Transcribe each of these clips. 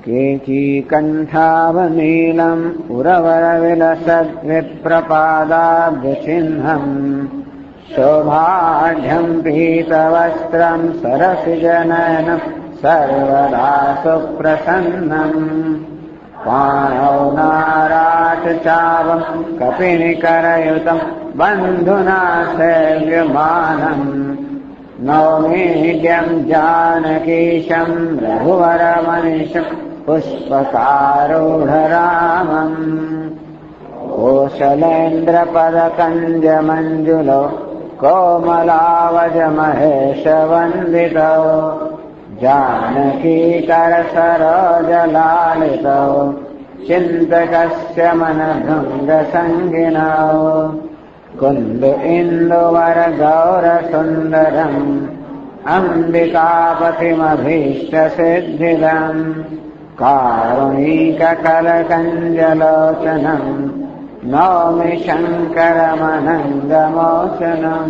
केचिकण्ठावनीलम् उरवरविलसद्विप्रपादाब्जचिह्नम् शोभाढ्यम् पीतवस्त्रम् सरसिजनयनम् सर्वदा सुप्रसन्नम् पाणौ नाराटचापम् कपिनिकरयुतम् बन्धुना सेव्यमानम् नौमीड्यम् जानकीशम् रघुवरमनिशम् पुष्पकारूढरामम् कोशलेन्द्रपदकञ्जमञ्जुलो कोमलावजमहेशवन्दितो जानकीकरसरोजलालितो चिन्तकस्य मनभृङ्गसङ्गिनौ कुन्द इन्दुवरगौरसुन्दरम् अम्बिकापतिमभीष्टसिद्धिदम् कारुणीककलकञ्जलोचनम् नौमि शङ्करमनङ्गमोचनम्।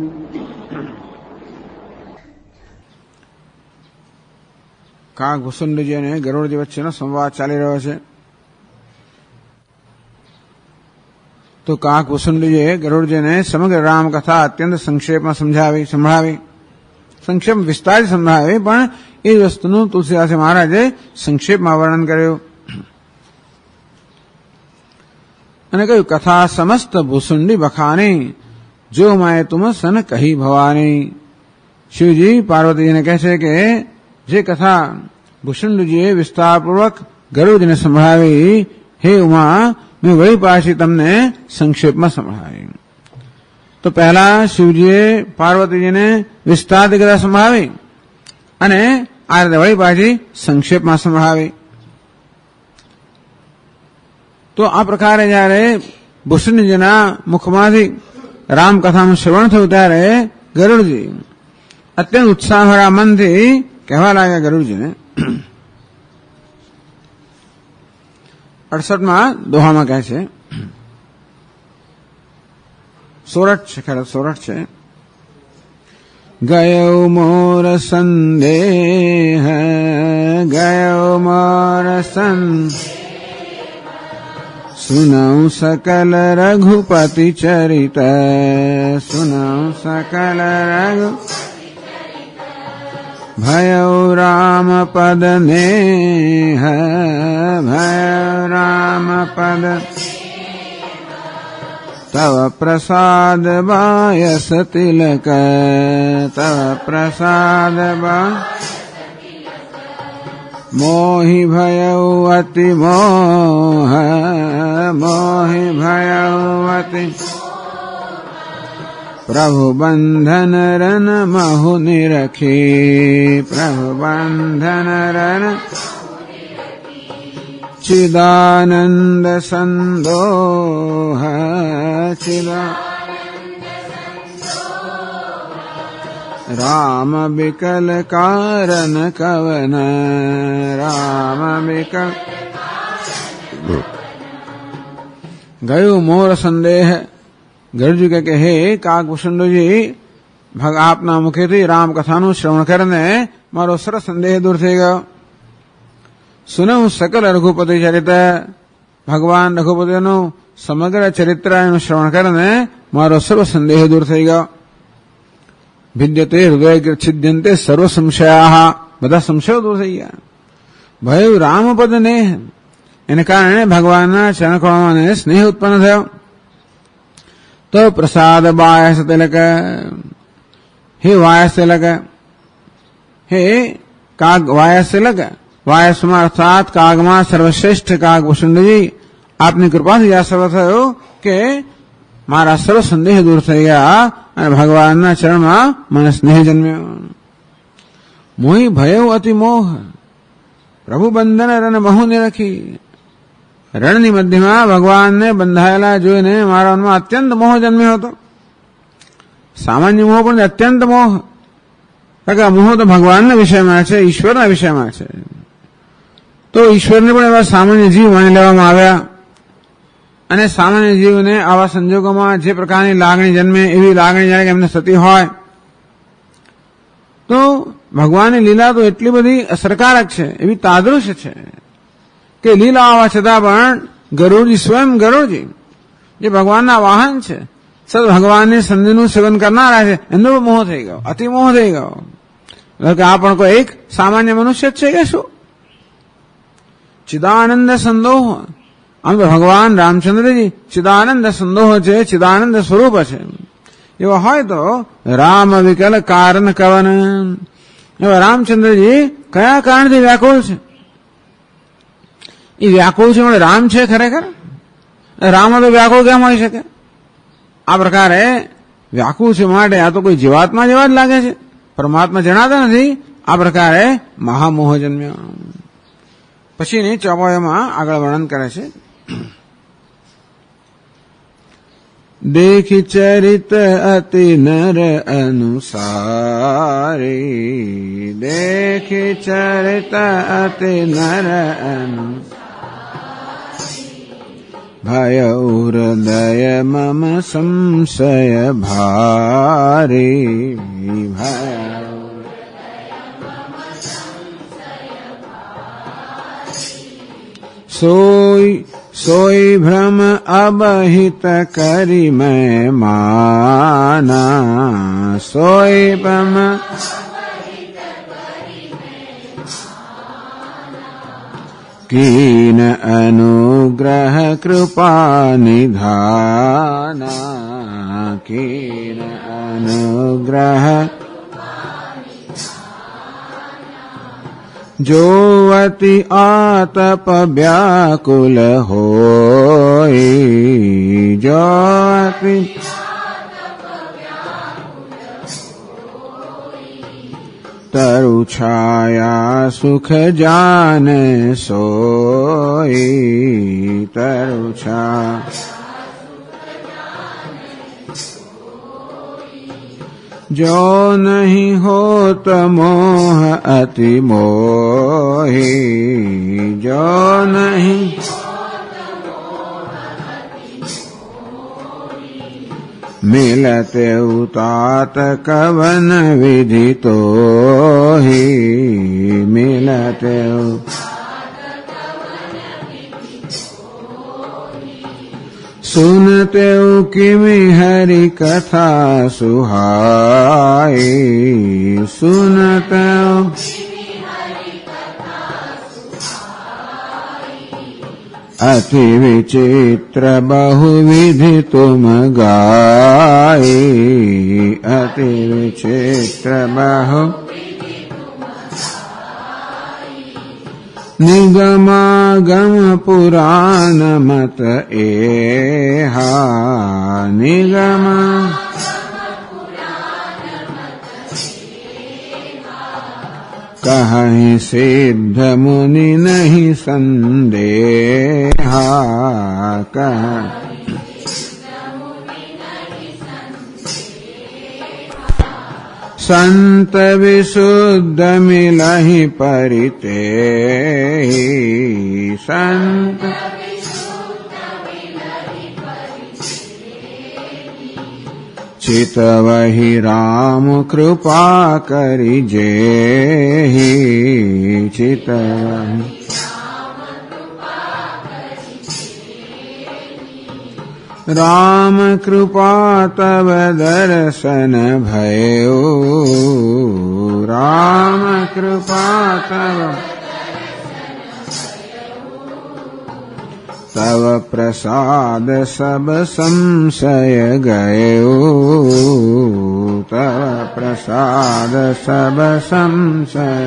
કાગભૂષણજી અને ગરુડજી વચ્ચેનો સંવાદ ચાલી રહ્યો છે. તો કાગભૂષણજીએ ગરુડજીને સમગ્ર રામકથા અત્યંત સંક્ષેપમાં સંભળાવી સંક્ષેપ વિસ્તારથી સંભળાવી, પણ એ વસ્તુનું તુલસીદાસ મહારાજે સંક્ષેપમાં વર્ણન કર્યું અને કહ્યું, કથા સમસ્ત ભૂષુંડી બખાની જો માએ તુમ સન કહી ભવાની. શિવજી પાર્વતીજીને કહે છે કે જે કથા ભૂષુંડજીએ વિસ્તારપૂર્વક ગરુડજીને સંભળાવી, હે ઉમા, મેં વળી પાછી તમને સંક્ષેપમાં સંભળાવી. તો પહેલા શિવજીએ પાર્વતીજીને વિસ્તારથી કથા સંભળાવી અને આ રીતે વળી પાછી સંક્ષેપમાં સંભળાવી. તો આ પ્રકારે જયારે ભૂષણજીના મુખમાંથી રામકથાનું શ્રવણ થયું ત્યારે ગરુડજી અત્યંત ઉત્સાહભરા મનથી કહેવા લાગ્યા ગરુડજીને. 68માં દોહામાં કહે છે, 16 છે, ખરેખર 16 છે. ગયો મોર સંદેહ, ગયો મોર સુનૌ સકલ રઘુપતિ ચરિત, સુનૌ સકલ રઘુ ભયો રામ પદ નેહ, ભયો રામ પદ તવ પ્રસાદ બાયસ તિલક, તવ પ્રસાદ મોહી ભયો અતિ મોહ, મોહી ભયો અતિ પ્રભુ બંધન રન મહુ નિરખી, પ્રભુ બંધન રન ચિદાનંદ સંદોહ, રામ બિકલ કારણ કવન, રામ બિકલ ગયું મોર સંદેહ. ગરુડજી કહે, હે કાગભૂષણજી, આપના મુખેથી રામકથાનું શ્રવણ કરીને મારો સરસ સંદેહ દૂર થઈ ગયો. સુનવું સકલ રઘુપતિ ચરિત્ર, ભગવાન રઘુપતિનું સમગ્ર ચરિત્ર એનું શ્રવણ કરીને મારો સર્વ સંદેહ દૂર થઈ ગયો. ભિદ્યતે હૃદય છિદ્યંતે સર્વ સંશયા, બધા સંશયો દૂર થઈ ગયા. ભયું રામપદ ને, એને કારણે ભગવાનના ચરણકમળમાં સ્નેહ ઉત્પન્ન થયો. તો પ્રસાદ બાયસ તિલક, હે વાયસ તિલક, હે કાગ વાયસ તિલક, વાયસમાં અર્થાત કાગમાં સર્વશ્રેષ્ઠ કાગભૂષણજી, આપની કૃપાથી આ સર્વ થયો કે મારા સર્વ સંદેહ દૂર થઈ ગયા અને ભગવાનના ચરણમાં મને સ્નેહ જન્મ્યો. મોહી ભયો અતિ મોહ, પ્રભુ બંધન રન બહુ નિરખી. રણની મધ્યમાં ભગવાનને બંધાયેલા જોઈને મારા મનમાં અત્યંત મોહ જન્મ્યો હતો. સામાન્ય મોહ પણ અત્યંત મોહ, કારણ કે મોહ તો ભગવાનના વિષયમાં છે, ઈશ્વરના વિષયમાં છે. તો ઈશ્વરને પણ એવા સામાન્ય જીવ માની લેવામાં આવ્યા અને સામાન્ય જીવને આવા સંજોગોમાં જે પ્રકારની લાગણી જન્મે એવી લાગણી જાણે કે એમને થતી હોય, તો ભગવાનની લીલા તો એટલી બધી અસરકારક છે, એવી તાદૃશ છે કે લીલા હોવા છતાં પણ ગરુડજી સ્વયં ગરુડજી જે ભગવાનના વાહન છે, સદ ભગવાનની સંધિનું સેવન કરનારા છે, એનો મોહ થઈ ગયો, અતિ મોહ થઈ ગયો. કે આ પણ કોઈ એક સામાન્ય મનુષ્ય જ છે કે શું? ચિદાનંદ સંદોહ, આમ તો ભગવાન રામચંદ્રજી ચિદાનંદ સંદોહ છે, ચિદાનંદ સ્વરૂપ છે. એવો હોય તો રામ વિકલ કારણ કવન, એવા રામચંદ્રજી કયા કારણથી વ્યાકુળ છે? એ વ્યાકુળ છે એટલે રામ છે ખરેખર? રામ તો વ્યાકુળ કેમ હોઈ શકે? આ પ્રકારે વ્યાકુળ છે માટે આ તો કોઈ જીવાત્મા જેવા જ લાગે છે, પરમાત્મા જણાતા નથી. આ પ્રકારે મહામોહ જન્મ્યો. પછીની ચોપાઈમાં આગળ વર્ણન કરે છે. દેખી ચરિત અતિ નર અનુસારી, દેખી ચરિત અતિ નર અનુસારી, ભય હૃદય મમ સંશય ભારી, ભય सोई भ्रम अबहित करी मैं माना, सोई भ्रम कीन अनुग्रह कृपा निधाना, कीन अनुग्रह जोवति आतप व्याकुल होई, जोवति तरु छाया सुख जान सोई, तरु छाया जो नहीं होत मोह अति मोही, जो नहीं मिलते उतात कवन विधि तो ही, मिलते सुनते किमि हरि कथा सुहाई, सुनते अति विचित्र बहुविधि तुम गाई, अति विचित्र बहु निगमागम पुराण मत एहा, निगम कहीं सिद्ध मुनि नहीं संदेहा, कह संत विशुद्ध मिलहि परिते, संत चित वही राम कृपा करि जेहि, चित राम कृपा तव दर्शन भयो, राम कृपा तव प्रसाद सब संशय गयो, तव प्रसाद सब संशय.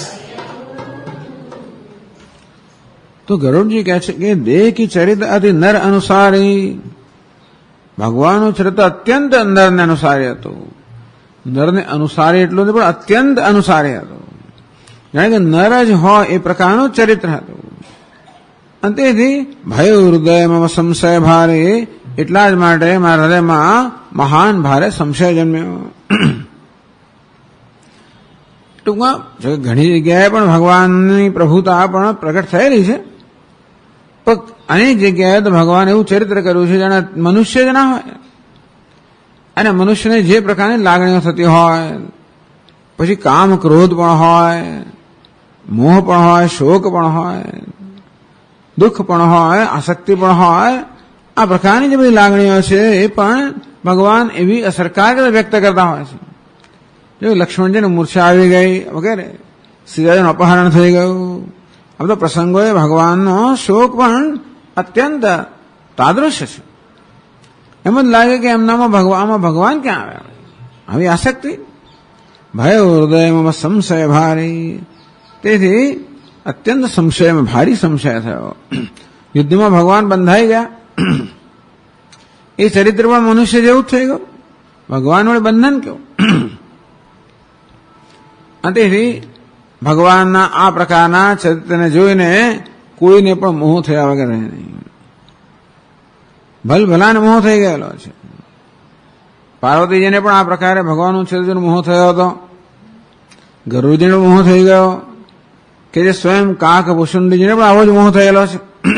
तो ગરુડ જી કહે છે કે દેહ કી ચરિત અતિ નર અનુસારી, ભગવાનનું ચરિત્ર અત્યંત નરને અનુસારી હતું. નરને અનુસારી એટલું નહીં પણ અત્યંત અનુસારી હતું, જાણે કે નર જ હોય એ પ્રકારનું ચરિત્ર હતું. અને તેથી ભય હૃદયમાં સંશય ભારે, એટલા જ માટે મારા હૃદયમાં મહાન ભારે સંશય જન્મ્યો. ટૂંકમાં ઘણી જગ્યાએ પણ ભગવાનની પ્રભુતા પણ પ્રગટ થયેલી છે, પણ અનેક જગ્યાએ તો ભગવાન એવું ચરિત્ર કર્યું છે જાણે મનુષ્ય જ ના હોય, અને મનુષ્યને જે પ્રકારની લાગણીઓ થતી હોય, પછી કામ ક્રોધ પણ હોય, મોહ પણ હોય, શોક પણ હોય, દુઃખ પણ હોય, આસક્તિ પણ હોય, આ પ્રકારની જે બધી લાગણીઓ છે એ પણ ભગવાન એવી અસરકારક વ્યક્ત કરતા હોય છે. જો લક્ષ્મણજીને મૂર્છા આવી ગઈ વગેરે, સીતાજીનું અપહરણ થઈ ગયું, આ બધા પ્રસંગોએ ભગવાનનો શોક પણ અત્યંત તાદૃશ્ય છે. એમ જ લાગે કે આમાં ભગવાન ક્યાં આવ્યા? આવી આસક્તિ, ભય હૃદયમાં સંશય ભારી. તેથી અત્યંત સંશયમાં ભારી સંશય થયો. યુદ્ધમાં ભગવાન બંધાઈ ગયા. એ ચરિત્ર પણ મનુષ્ય જેવું જ થઈ ગયું. ભગવાન વડે બંધન કેવું? તેથી ભગવાનના આ પ્રકારના ચરિત્રને જોઈને કોઈને પણ મોહ થયા વગર રહે નહીં. ભલભલાને મોહ થઈ ગયેલો છે. પાર્વતીજીને પણ આ પ્રકારે ભગવાનનું ચરિત્રનો મોહ થયો હતો. ગરુડજીને મોહ થઈ ગયો, કે જે સ્વયં કાક ભૂષુંડીજીને પણ આવો જ મોહ થયેલો છે.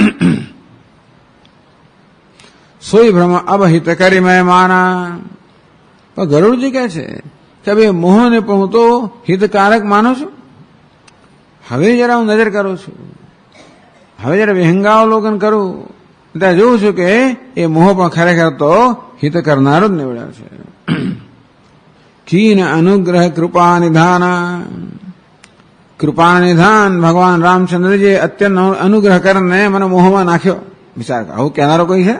સોઈ ભ્રમ અબહિત કરી મેં માના. પણ ગરુડજી કહે છે કે ભાઈ મોહને પણ હું તો હિતકારક માનું છું. હવે જરા હું નજર કરું છું, હવે જરા વિહંગાવલોકન કરું, ત્યાં જોઉં છું કે એ મોહ પણ ખરેખર તો હિત કરનારો જ નીવડ્યો છે. કીન અનુગ્રહ કૃપા નિધાના. કૃપા નિધાન ભગવાન રામચંદ્રજી અત્યંત અનુગ્રહ કરીને મને મોહમાં નાખ્યો. વિચાર કરો, આવું કહેનારો કોઈ છે?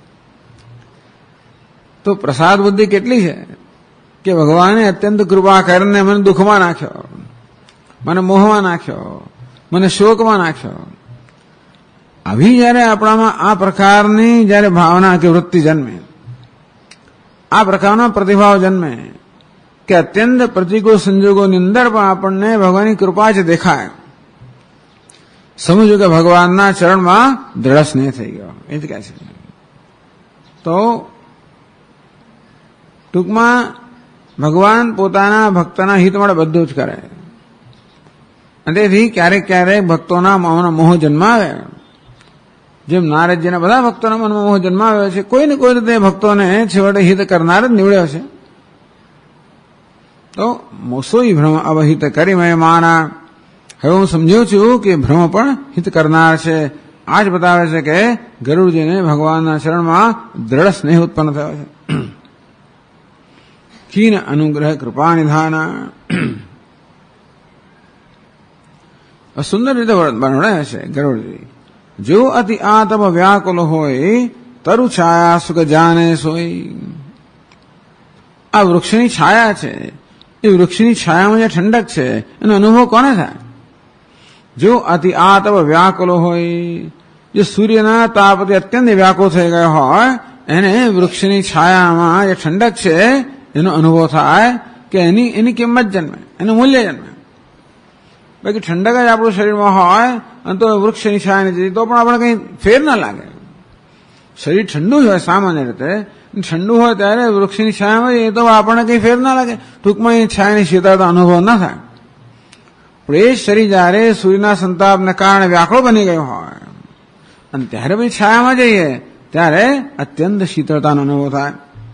તો પ્રસાદ બુદ્ધિ કેટલી છે કે ભગવાને અત્યંત કૃપા કરીને મને દુઃખમાં નાખ્યો, મને મોહમાં નાખ્યો, મને શોકમાં નાખ્યો. આવી જયારે આપણામાં આ પ્રકારની જયારે ભાવના કે વૃત્તિ જન્મે, આ પ્રકારનો પ્રતિભાવ જન્મે કે અત્યંત પ્રતિકૂળ સંજોગોની અંદર પણ આપણને ભગવાનની કૃપા જ દેખાય, સમજો કે ભગવાનના ચરણમાં દ્રઢ સ્નેહ થઈ ગયો. એ જ કહે છે. તો ટૂંકમાં ભગવાન પોતાના ભક્તના હિત માટે બધું જ કરે. અને તેથી ક્યારેક ક્યારેક ભક્તોના મનમાં મોહ જન્માવે. જેમ નારદજીના બધા ભક્તોના મનમાં મોહ જન્માવ્યો છે, કોઈ ને કોઈ રીતે ભક્તોને છેવટે હિત કરનાર જ નીવડ્યો છે. તો મોસોઈ ભ્રમ અવહિત કરી મેં માના. હવે હું સમજ્યો છું કે ભ્રમ પણ હિત કરનાર છે. આ જ બતાવે છે કે ગરુડજીને ભગવાનના ચરણમાં દ્રઢ સ્નેહ ઉત્પન્ન થયો છે. કીન અનુગ્રહ કૃપા નિધાના. સુંદર રીતે વર્ણવે છે ગરુડજી. જો અતિ આતપ વ્યાકુલ હોય તરુ છાયા સુખ જાને સોઈ. આ વૃક્ષની છાયા છે, એ વૃક્ષની છાયામાં જે ઠંડક છે એનો અનુભવ કોને થાય? જો અતિ આતપ વ્યાકુલ હોય, જે સૂર્યના તાપથી અત્યંત વ્યાકુળ થઈ ગયો હોય, એને વૃક્ષની છાયામાં જે ઠંડક છે એનો અનુભવ થાય કે એની કિંમત જન્મે, એનું મૂલ્ય જન્મે. બાકી ઠંડક જ આપણું શરીરમાં હોય અને તો વૃક્ષની છાયા નથી તો પણ આપણે કંઈ ફેર ના લાગે. શરીર ઠંડુ જ હોય સામાન્ય રીતે, ઠંડુ હોય ત્યારે વૃક્ષની છાયામાં એ તો આપણને કંઈ ફેર ના લાગે. ટૂંકમાં એ છાયાની શીતળતા અનુભવ ના થાય. પણ એ શરીર જયારે સૂર્યના સંતાપને કારણે વ્યાકુળ બની ગયું હોય અને ત્યારે પછી છાયામાં જઈએ ત્યારે અત્યંત શીતળતાનો અનુભવ થાય.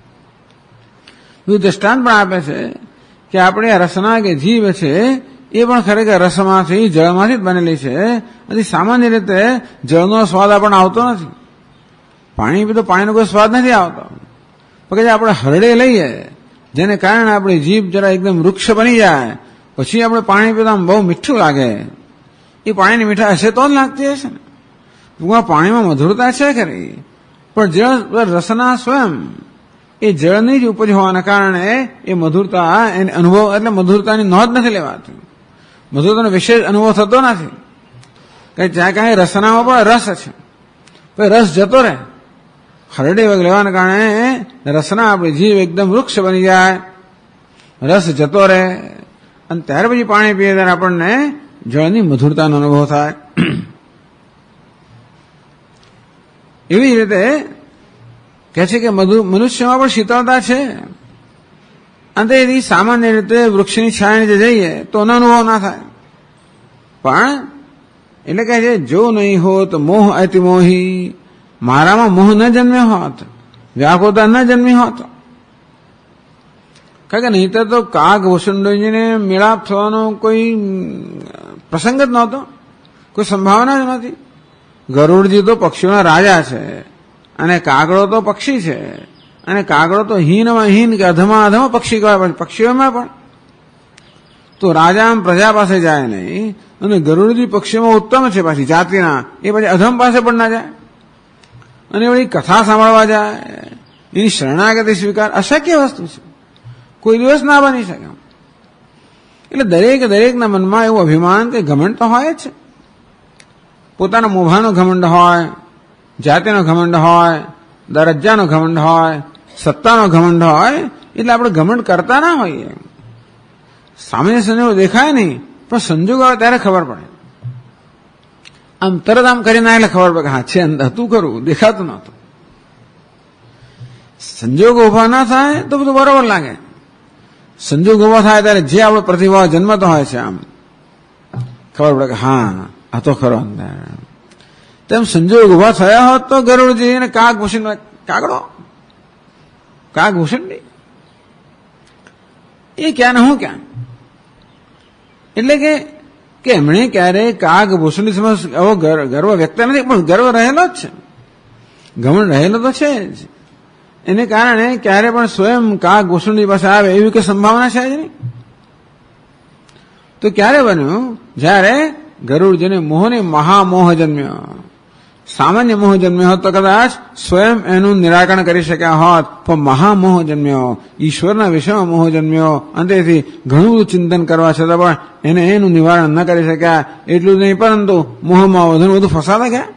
એવું દ્રષ્ટાંત પણ આપે છે કે આપણે રસના કે જીભ છે એ પણ ખરેખર રસમાંથી જળમાંથી જ બનેલી છે. હજી સામાન્ય રીતે જળનો સ્વાદ આપણને આવતો નથી. પાણી પીતો પાણીનો કોઈ સ્વાદ નથી આવતો. પણ જે આપણે હરડે લઈએ જેને કારણે આપણી જીભ જરા એકદમ વૃક્ષ બની જાય, પછી આપણે પાણી પીતા બહુ મીઠું લાગે. એ પાણીની મીઠા હશે તો જ લાગતી હશે ને. ટૂંકમાં પાણીમાં મધુરતા છે ખરી, પણ જળ રસના સ્વયં એ જળની જ ઉપજ હોવાના કારણે એ મધુરતા એને અનુભવ એટલે મધુરતાની નોંધ નથી લેવાતી. મધુરતાનો વિશેષ અનુભવ થતો નથી. જ્યાં કાંઈ રસનામાં પણ રસ છે, પછી રસ જતો રહે. હરડે વગેરે લેવાના કારણે રસના આપણી જીવ એકદમ વૃક્ષ બની જાય, રસ જતો રહે અને ત્યાર પછી પાણી પીએ ત્યારે આપણને જળની મધુરતાનો અનુભવ થાય. એવી રીતે કહે છે કે મનુષ્યમાં પણ શીતળતા છે. અને એથી સામાન્ય રીતે વૃક્ષની છાયા નીચે જઈએ તો એનો અનુભવ ના થાય. પણ એટલે કહે છે જો નહીં હોત મોહ અતિ મોહી, મારામાં મોહ ન જન્મ્યો હોત, વ્યાકુળતા ન જન્મી હોત. કારણ કે નહીંતર તો કાગ વસુંડજીને મેળાપ થવાનો કોઈ પ્રસંગ જ નહોતો, કોઈ સંભાવના જ નહોતી. ગરુડજી તો પક્ષીઓના રાજા છે અને કાગડો તો પક્ષી છે અને કાગડો તો હીનમાં હીન કે અધમાં અધમાં પક્ષી કહેવાય, પક્ષીઓમાં પણ તો રાજા આમ પ્રજા પાસે જાય નહીં અને ગરુડજી પક્ષીઓમાં ઉત્તમ છે પાછી જાતિના, એ પછી અધમ પાસે પણ ના જાય અને એવી કથા સાંભળવા જાય, એની શરણાગતિ સ્વીકાર અશક્ય વસ્તુ છે, કોઈ દિવસ ના બની શકે. એટલે દરેકના મનમાં એવું અભિમાન કે ઘમંડ તો હોય જ છે. પોતાના મોભાનો ઘમંડ હોય, જાતિનો ઘમંડ હોય, દરજ્જાનો ઘમંડ હોય, સત્તાનો ઘમંડ હોય, એટલે આપણે ઘમંડ કરતા ના હોઈએ. સામાન્ય સંજોગો દેખાય નહીં પણ સંજોગો આવે ત્યારે ખબર પડે. આમ તરત આમ કરીને એટલે ખબર પડે કે હા છે, હતું ખરું, દેખાતું નહોતું. સંજોગો ઉભા ના થાય તો બધું બરોબર લાગે. સંજોગ ઉભા થાય ત્યારે જે આપણો પ્રતિભાવ જન્મતો હોય છે આમ ખબર પડે કે હા આ તો ખરો. તેમ સંજોગ ઉભા થયા હોત તો ગરુડજી અને કાગભૂષણ, કાગભૂષણ એ ક્યાં ને હું ક્યાં. એટલે કે એમણે ક્યારે કાગભૂષણની સમજ આવો ગર્વ વ્યક્ત નથી, પણ ગર્વ રહેલો જ છે, ઘમંડ રહેલો તો છે જ. એને કારણે ક્યારે પણ સ્વયં કાગભૂષણની પાસે આવે એવી કે સંભાવના છે જ નહીં. તો ક્યારે બન્યું? જ્યારે ગરુડજીને મોહને મહામોહ જન્મ્યો. સામાન્ય મોહ જન્મ્યો હોત તો કદાચ સ્વયં એનું નિરાકરણ કરી શક્યા હોત, પણ મહામોહ જન્મ્યો, ઈશ્વરના વિષયમાં મોહ જન્મ્યો, અને તેથી ઘણું બધું ચિંતન કરવા છતાં પણ એને એનું નિવારણ ન કરી શક્યા. એટલું જ નહીં પરંતુ મોહમાં વધુ ફસાતા ગયા.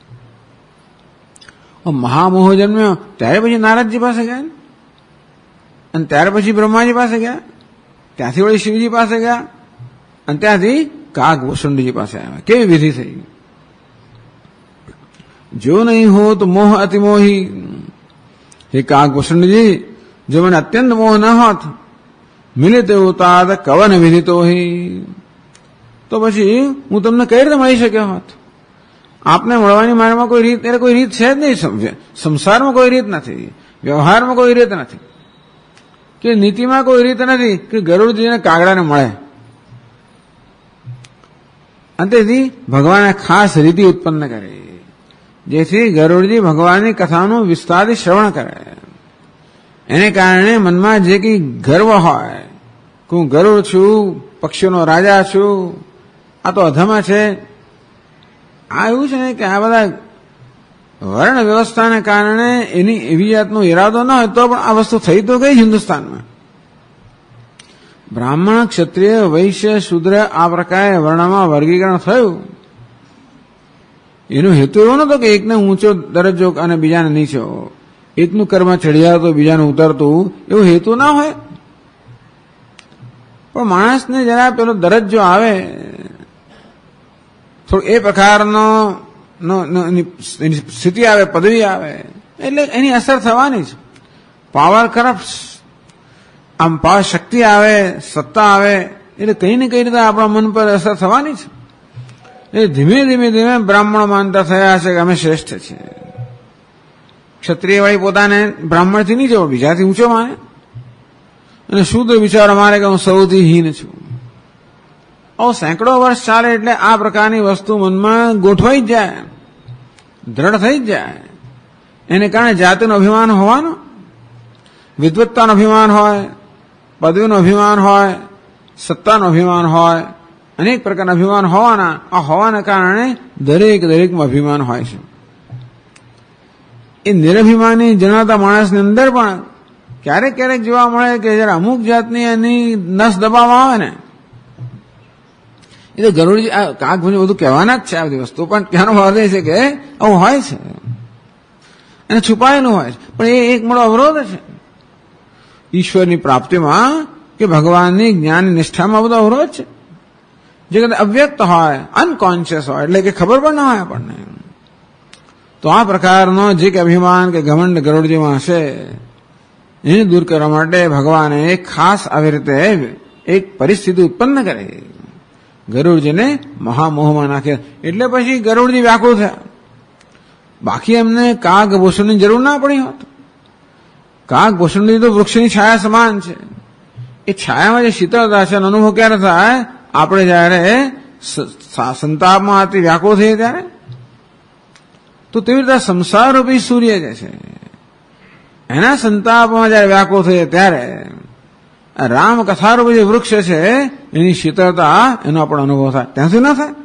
મહામોહ જન્મ્યો ત્યારે પછી નારદજી પાસે ગયા અને ત્યાર પછી બ્રહ્માજી પાસે ગયા, ત્યાંથી વળી શિવજી પાસે ગયા અને ત્યાંથી કાગભૂષણજી પાસે આવ્યા. કેવી વિધિ થઈ! જો નહીં હો તો મોહ અતિમોહી. હે કાગભૂષણજી, જો મને અત્યંત મોહ ન હોત, મિલે તેવું તાદ કવન વિધિ તો તો પછી હું તમને કઈ રીતે મળી શક્યો હોત? આપને મળવાની મારામાં કોઈ રીત, એટલે કોઈ રીત છે જ નહીં. સંસારમાં કોઈ રીત નથી, વ્યવહારમાં કોઈ રીત નથી, કે નીતિમાં કોઈ રીત નથી કે ગરુડજીને કાગડાને મળે. અને તેથી ભગવાને ખાસ રીતિ ઉત્પન્ન કરી જેથી ગરુડજી ભગવાનની કથાનું વિસ્તારથી શ્રવણ કરે. એને કારણે મનમાં જે કંઈ ગર્વ હોય કે હું ગરુડ છું, પક્ષીઓનો રાજા છું, આ તો અધમા છે, આ એવું છે ને કે આ બધા વર્ણ વ્યવસ્થાને કારણે એની એવી જાતનો ઈરાદો ન હોય તો પણ આ વસ્તુ થઈ તો ગઈ હિન્દુસ્તાનમાં. બ્રાહ્મણ, ક્ષત્રિય, વૈશ્ય, શૂદ્ર આ પ્રકારે વર્ણમાં વર્ગીકરણ થયું. એનો હેતુ એવો નતો કે એકને ઊંચો દરજ્જો અને બીજાને નીચો, એકનું કર્મ ચઢિયા તો બીજાનું ઉતરતું, એવો હેતુ ના હોય. પણ માણસને જરા પેલો દરજ્જો આવે, થોડું એ પ્રકારનો સ્થિતિ આવે, પદવી આવે, એટલે એની અસર થવાની છે. પાવર કરપ્ટ, આમ પાવર શક્તિ આવે, સત્તા આવે, એટલે કઈ ને કઈ રીતે આપણા મન પર અસર થવાની છે. એ ધીમે ધીમે બ્રાહ્મણો માનતા થયા હશે કે અમે શ્રેષ્ઠ છીએ. ક્ષત્રિય વાળી પોતાને બ્રાહ્મણથી નીચો, બીજાથી ઊંચો માને, અને શુદ્ર વિચારો મારે કે હું સૌથી હીન છું. સેંકડો વર્ષ ચાલે એટલે આ પ્રકારની વસ્તુ મનમાં ગોઠવાઈ જ જાય, દ્રઢ થઈ જ જાય. એને કારણે જાતિનું અભિમાન હોવાનું, વિદ્વત્તાનું અભિમાન હોય, પદવીનું અભિમાન હોય, સત્તાનું અભિમાન હોય, અનેક પ્રકારના અભિમાન હોવાના, આ હોવાના કારણે દરેકમાં અભિમાન હોય છે. એ નિરભિમાની જણાતા માણસની અંદર પણ ક્યારેક જોવા મળે કે જયારે અમુક જાતની એની નસ દબાવવામાં આવે ને, એ તો ગરુડજી કાગભૂષણ બધું કહેવાના જ છે આ બધી વસ્તુ, પણ ત્યાંનો ભાવ એ છે કે આવું હોય છે અને છુપાયેલું હોય છે. પણ એ એક મોટો અવરોધ છે ઈશ્વરની પ્રાપ્તિમાં કે ભગવાનની જ્ઞાન નિષ્ઠામાં બધો અવરોધ છે. જે કદાચ અવ્યક્ત હોય, અનકોન્શિયસ હોય, એટલે કે ખબર પણ ના હોય આપણને. તો આ પ્રકારનો જે કે અભિમાન કે ઘમંડ ગરુડજીમાં હશે એને દૂર કરવા માટે ભગવાને એક ખાસ આવી રીતે એક પરિસ્થિતિ ઉત્પન્ન કરી, ગરુડજીને મહામોહમાં નાખ્યા. એટલે પછી ગરુડજી વ્યાકુળ થયા. બાકી એમને કાગભૂષણની જરૂર ના પડી હોત. કાગભૂષણની તો વૃક્ષની છાયા સમાન છે. એ છાયામાં જે શીતળતા છે અનુભવ ક્યારે થાય? આપણે જયારે સંતાપમાં વ્યાકુળ થઈએ ત્યારે. તો તેવી રીતે સંસાર રૂપી સૂર્ય જે છે એના સંતાપમાં જયારે વ્યાકુળ થઈએ ત્યારે રામ કથારૂપી જે વૃક્ષ છે એની શીતળતા એનો પણ અનુભવ થાય. ત્યાંથી ના થાય.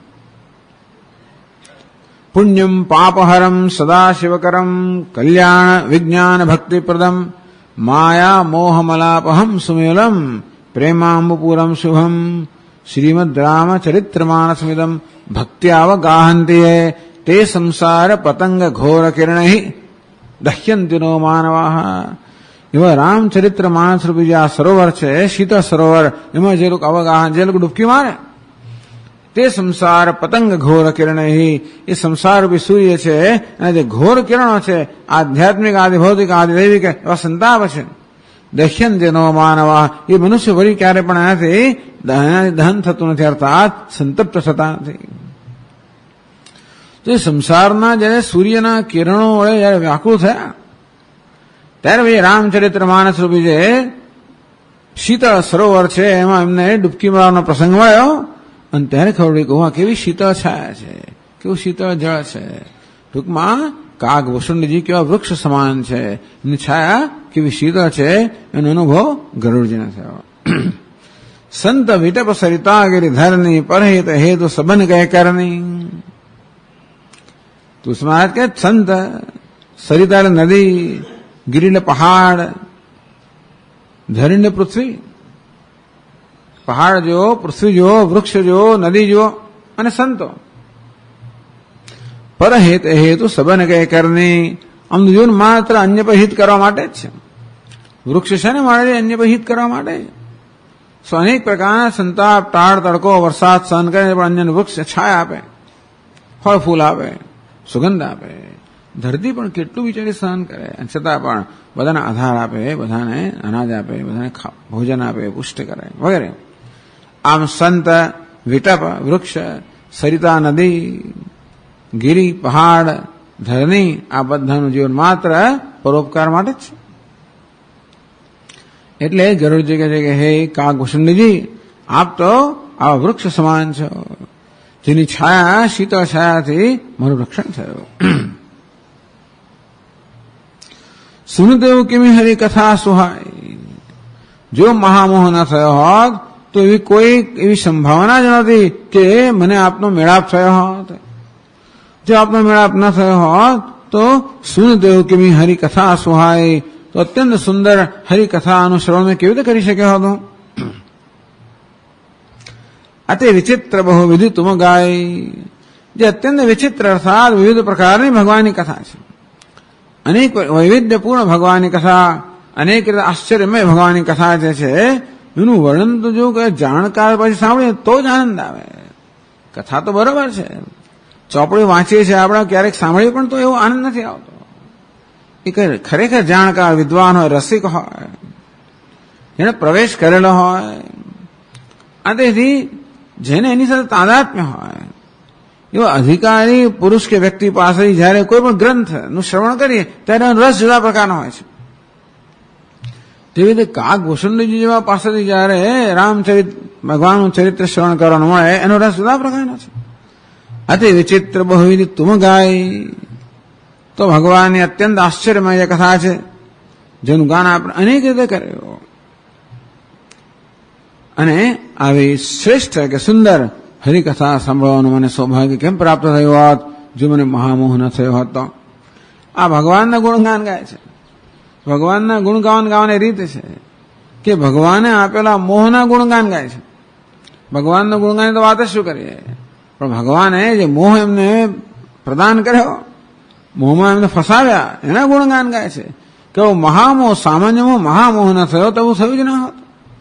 પુણ્યમ પાપહરમ સદાશિવકરમ કલ્યાણ વિજ્ઞાન ભક્તિપ્રદમ માયા મોહમલાપહમ સુમેલમ પ્રેમાંબુપુરમ શુભમ શ્રીમદ રામચરિત્રમાનસમિદમ ભક્ત્યાવગાહંતિ તે સંસાર પતંગ ઘોર કિરણૈ દહ્યંતિ નો માનવાહ. એવા રામચરિત્ર માનસ રૂપી જે આ સરોવર છે, શીતળ સરોવર, એમાં જે લોકો અવગાહન, જે લોકો ડૂબકી મારે તે સંસાર પતંગ ઘોર કિરણ, એ સંસાર રૂપી સૂર્ય છે અને જે ઘોર કિરણો છે આધ્યાત્મિક આદિ ભૌતિક આદિ દૈવિક એવા સંતાપ છે. દહ્યંતિ નો માનવા, એ મનુષ્ય વળી ક્યારે પણ એનાથી દહન થતું નથી, અર્થાત સંતપ્ત થતા નથી. તો એ સંસારના જયારે સૂર્યના કિરણો વડે જયારે વ્યાકુળ થયા ત્યારે ભાઈ રામચરિત્ર માનસ રૂપી જે શીતળ સરોવર છે એમાં એમને ડૂબકી મારવાનો પ્રસંગ મળ્યો અને ત્યારે ખબર પડી કે કેવી શીતળ છાયા છે, કેવું શીતળ જળ છે. ટૂંકમાં કાગભૂષણજી કેવા વૃક્ષ સમાન છે, એની છાયા કેવી શીતળ છે એનો અનુભવ ગરુડજીને થયો. સંત વિટપ સરિતા ગિરિધરની પરહિત હેતુ સબન કહે કરની. તુલસી મહારાજ કે સંત, સરિતા નદી, गिरी पहाड़, धरणी पृथ्वी, पहाड़ जो, पृथ्वी जो, वृक्ष जो, नदी जो અને સંતો પર હેતુ સબન કહે કરની. આમ જીવન માત્ર અન્ય પર હિત કરવા માટે જ છે. વૃક્ષ છે ને મારે અન્ય પર હિત કરવા માટે. અનેક પ્રકારના સંતાપ, ટાળ, તડકો, વરસાદ સહન કરે પણ અન્ય વૃક્ષ છાયા આપે, ફળ ફૂલ આપે, સુગંધ આપે. ધરતી પણ કેટલું વિચારી સહન કરે છતાં પણ બધાને આધાર આપે, બધાને અનાજ આપે, બધાને ભોજન આપે, પુષ્ટિ કરે વગેરે. આમ સંત, વિટપ વૃક્ષ, સરિતા નદી, ગિરી પહાડ, ધરણી આ બધાનું જીવન માત્ર પરોપકાર માટે જ છે. એટલે ગરુડજી કહે છે કે હે કાગભૂષણજી, આપ તો આવા વૃક્ષ સમાન છો જેની છાયા, શીતળ છાયાથી મારું રક્ષણ થયું. સુનદેવ કેમી હરી કથા સુહાય. જો મહામોહ ન થયો હોત તો એવી કોઈ એવી સંભાવના જ નથી કે મને આપનો મેળાપ થયો હોત. જો આપનો મેળાપ ન થયો હોત તો સુનદેવ કેમી હરી કથા સુહાય, તો અત્યંત સુંદર હરિકથાનું શ્રવણ મેં કેવી રીતે કરી શક્યો હતો. અતિ વિચિત્ર બહુવિધ તુમ ગાય. જે અત્યંત વિચિત્ર અર્થાત વિવિધ પ્રકારની ભગવાનની કથા છે, અનેક વૈવિધ્યપૂર્ણ ભગવાનની કથા, અનેક રીતે આશ્ચર્યમય ભગવાનની કથા જે છે એનું વર્ણન તો જો કે જાણકાર પછી સાંભળીએ તો જ આનંદ આવે. કથા તો બરોબર છે, ચોપડી વાંચીએ છીએ આપણે, ક્યારેક સાંભળીએ પણ તો એવો આનંદ નથી આવતો. એ ખરેખર જાણકાર વિદ્વાન હોય, રસિક હોય, જેને પ્રવેશ કરેલો હોય, આ તેથી જેને એની સાથે તાદાત્મ્ય હોય એવા અધિકારી પુરુષ કે વ્યક્તિ પાસે જયારે કોઈ પણ ગ્રંથનું શ્રવણ કરીએ ત્યારે એનો રસ જુદા પ્રકારનો હોય છે. તેવી રીતે કાગભૂષણજી જેવા પાસેથી જયારે રામચરિત ભગવાનનું ચરિત્ર શ્રવણ કરવાનું મળે એનો રસ જુદા પ્રકારનો છે. અતિ વિચિત્ર બહુવિધ તુમ ગાય, તો ભગવાનની અત્યંત આશ્ચર્યમય કથા છે જેનું ગાન આપણે અનેક રીતે કર્યું. અને આવી શ્રેષ્ઠ કે સુંદર હરિકથા સાંભળવાનું મને સૌભાગ્ય કેમ પ્રાપ્ત થયું હોત જો મને મહામોહ ન થયો હોત. તો આ ભગવાનના ગુણગાન ગાય છે. ભગવાનના ગુણગાન ગાવાની રીત છે કે ભગવાને આપેલા મોહના ગુણગાન ગાય છે. ભગવાનના ગુણગાનની તો વાત જ શું કરીએ, પણ ભગવાને જે મોહ એમને પ્રદાન કર્યો, મોહમાં એમને ફસાવ્યા, એના ગુણગાન ગાય છે કે મહામોહ, સામાન્યમાં મહામોહ ન થયો તો એવું થયું જ ન હોત.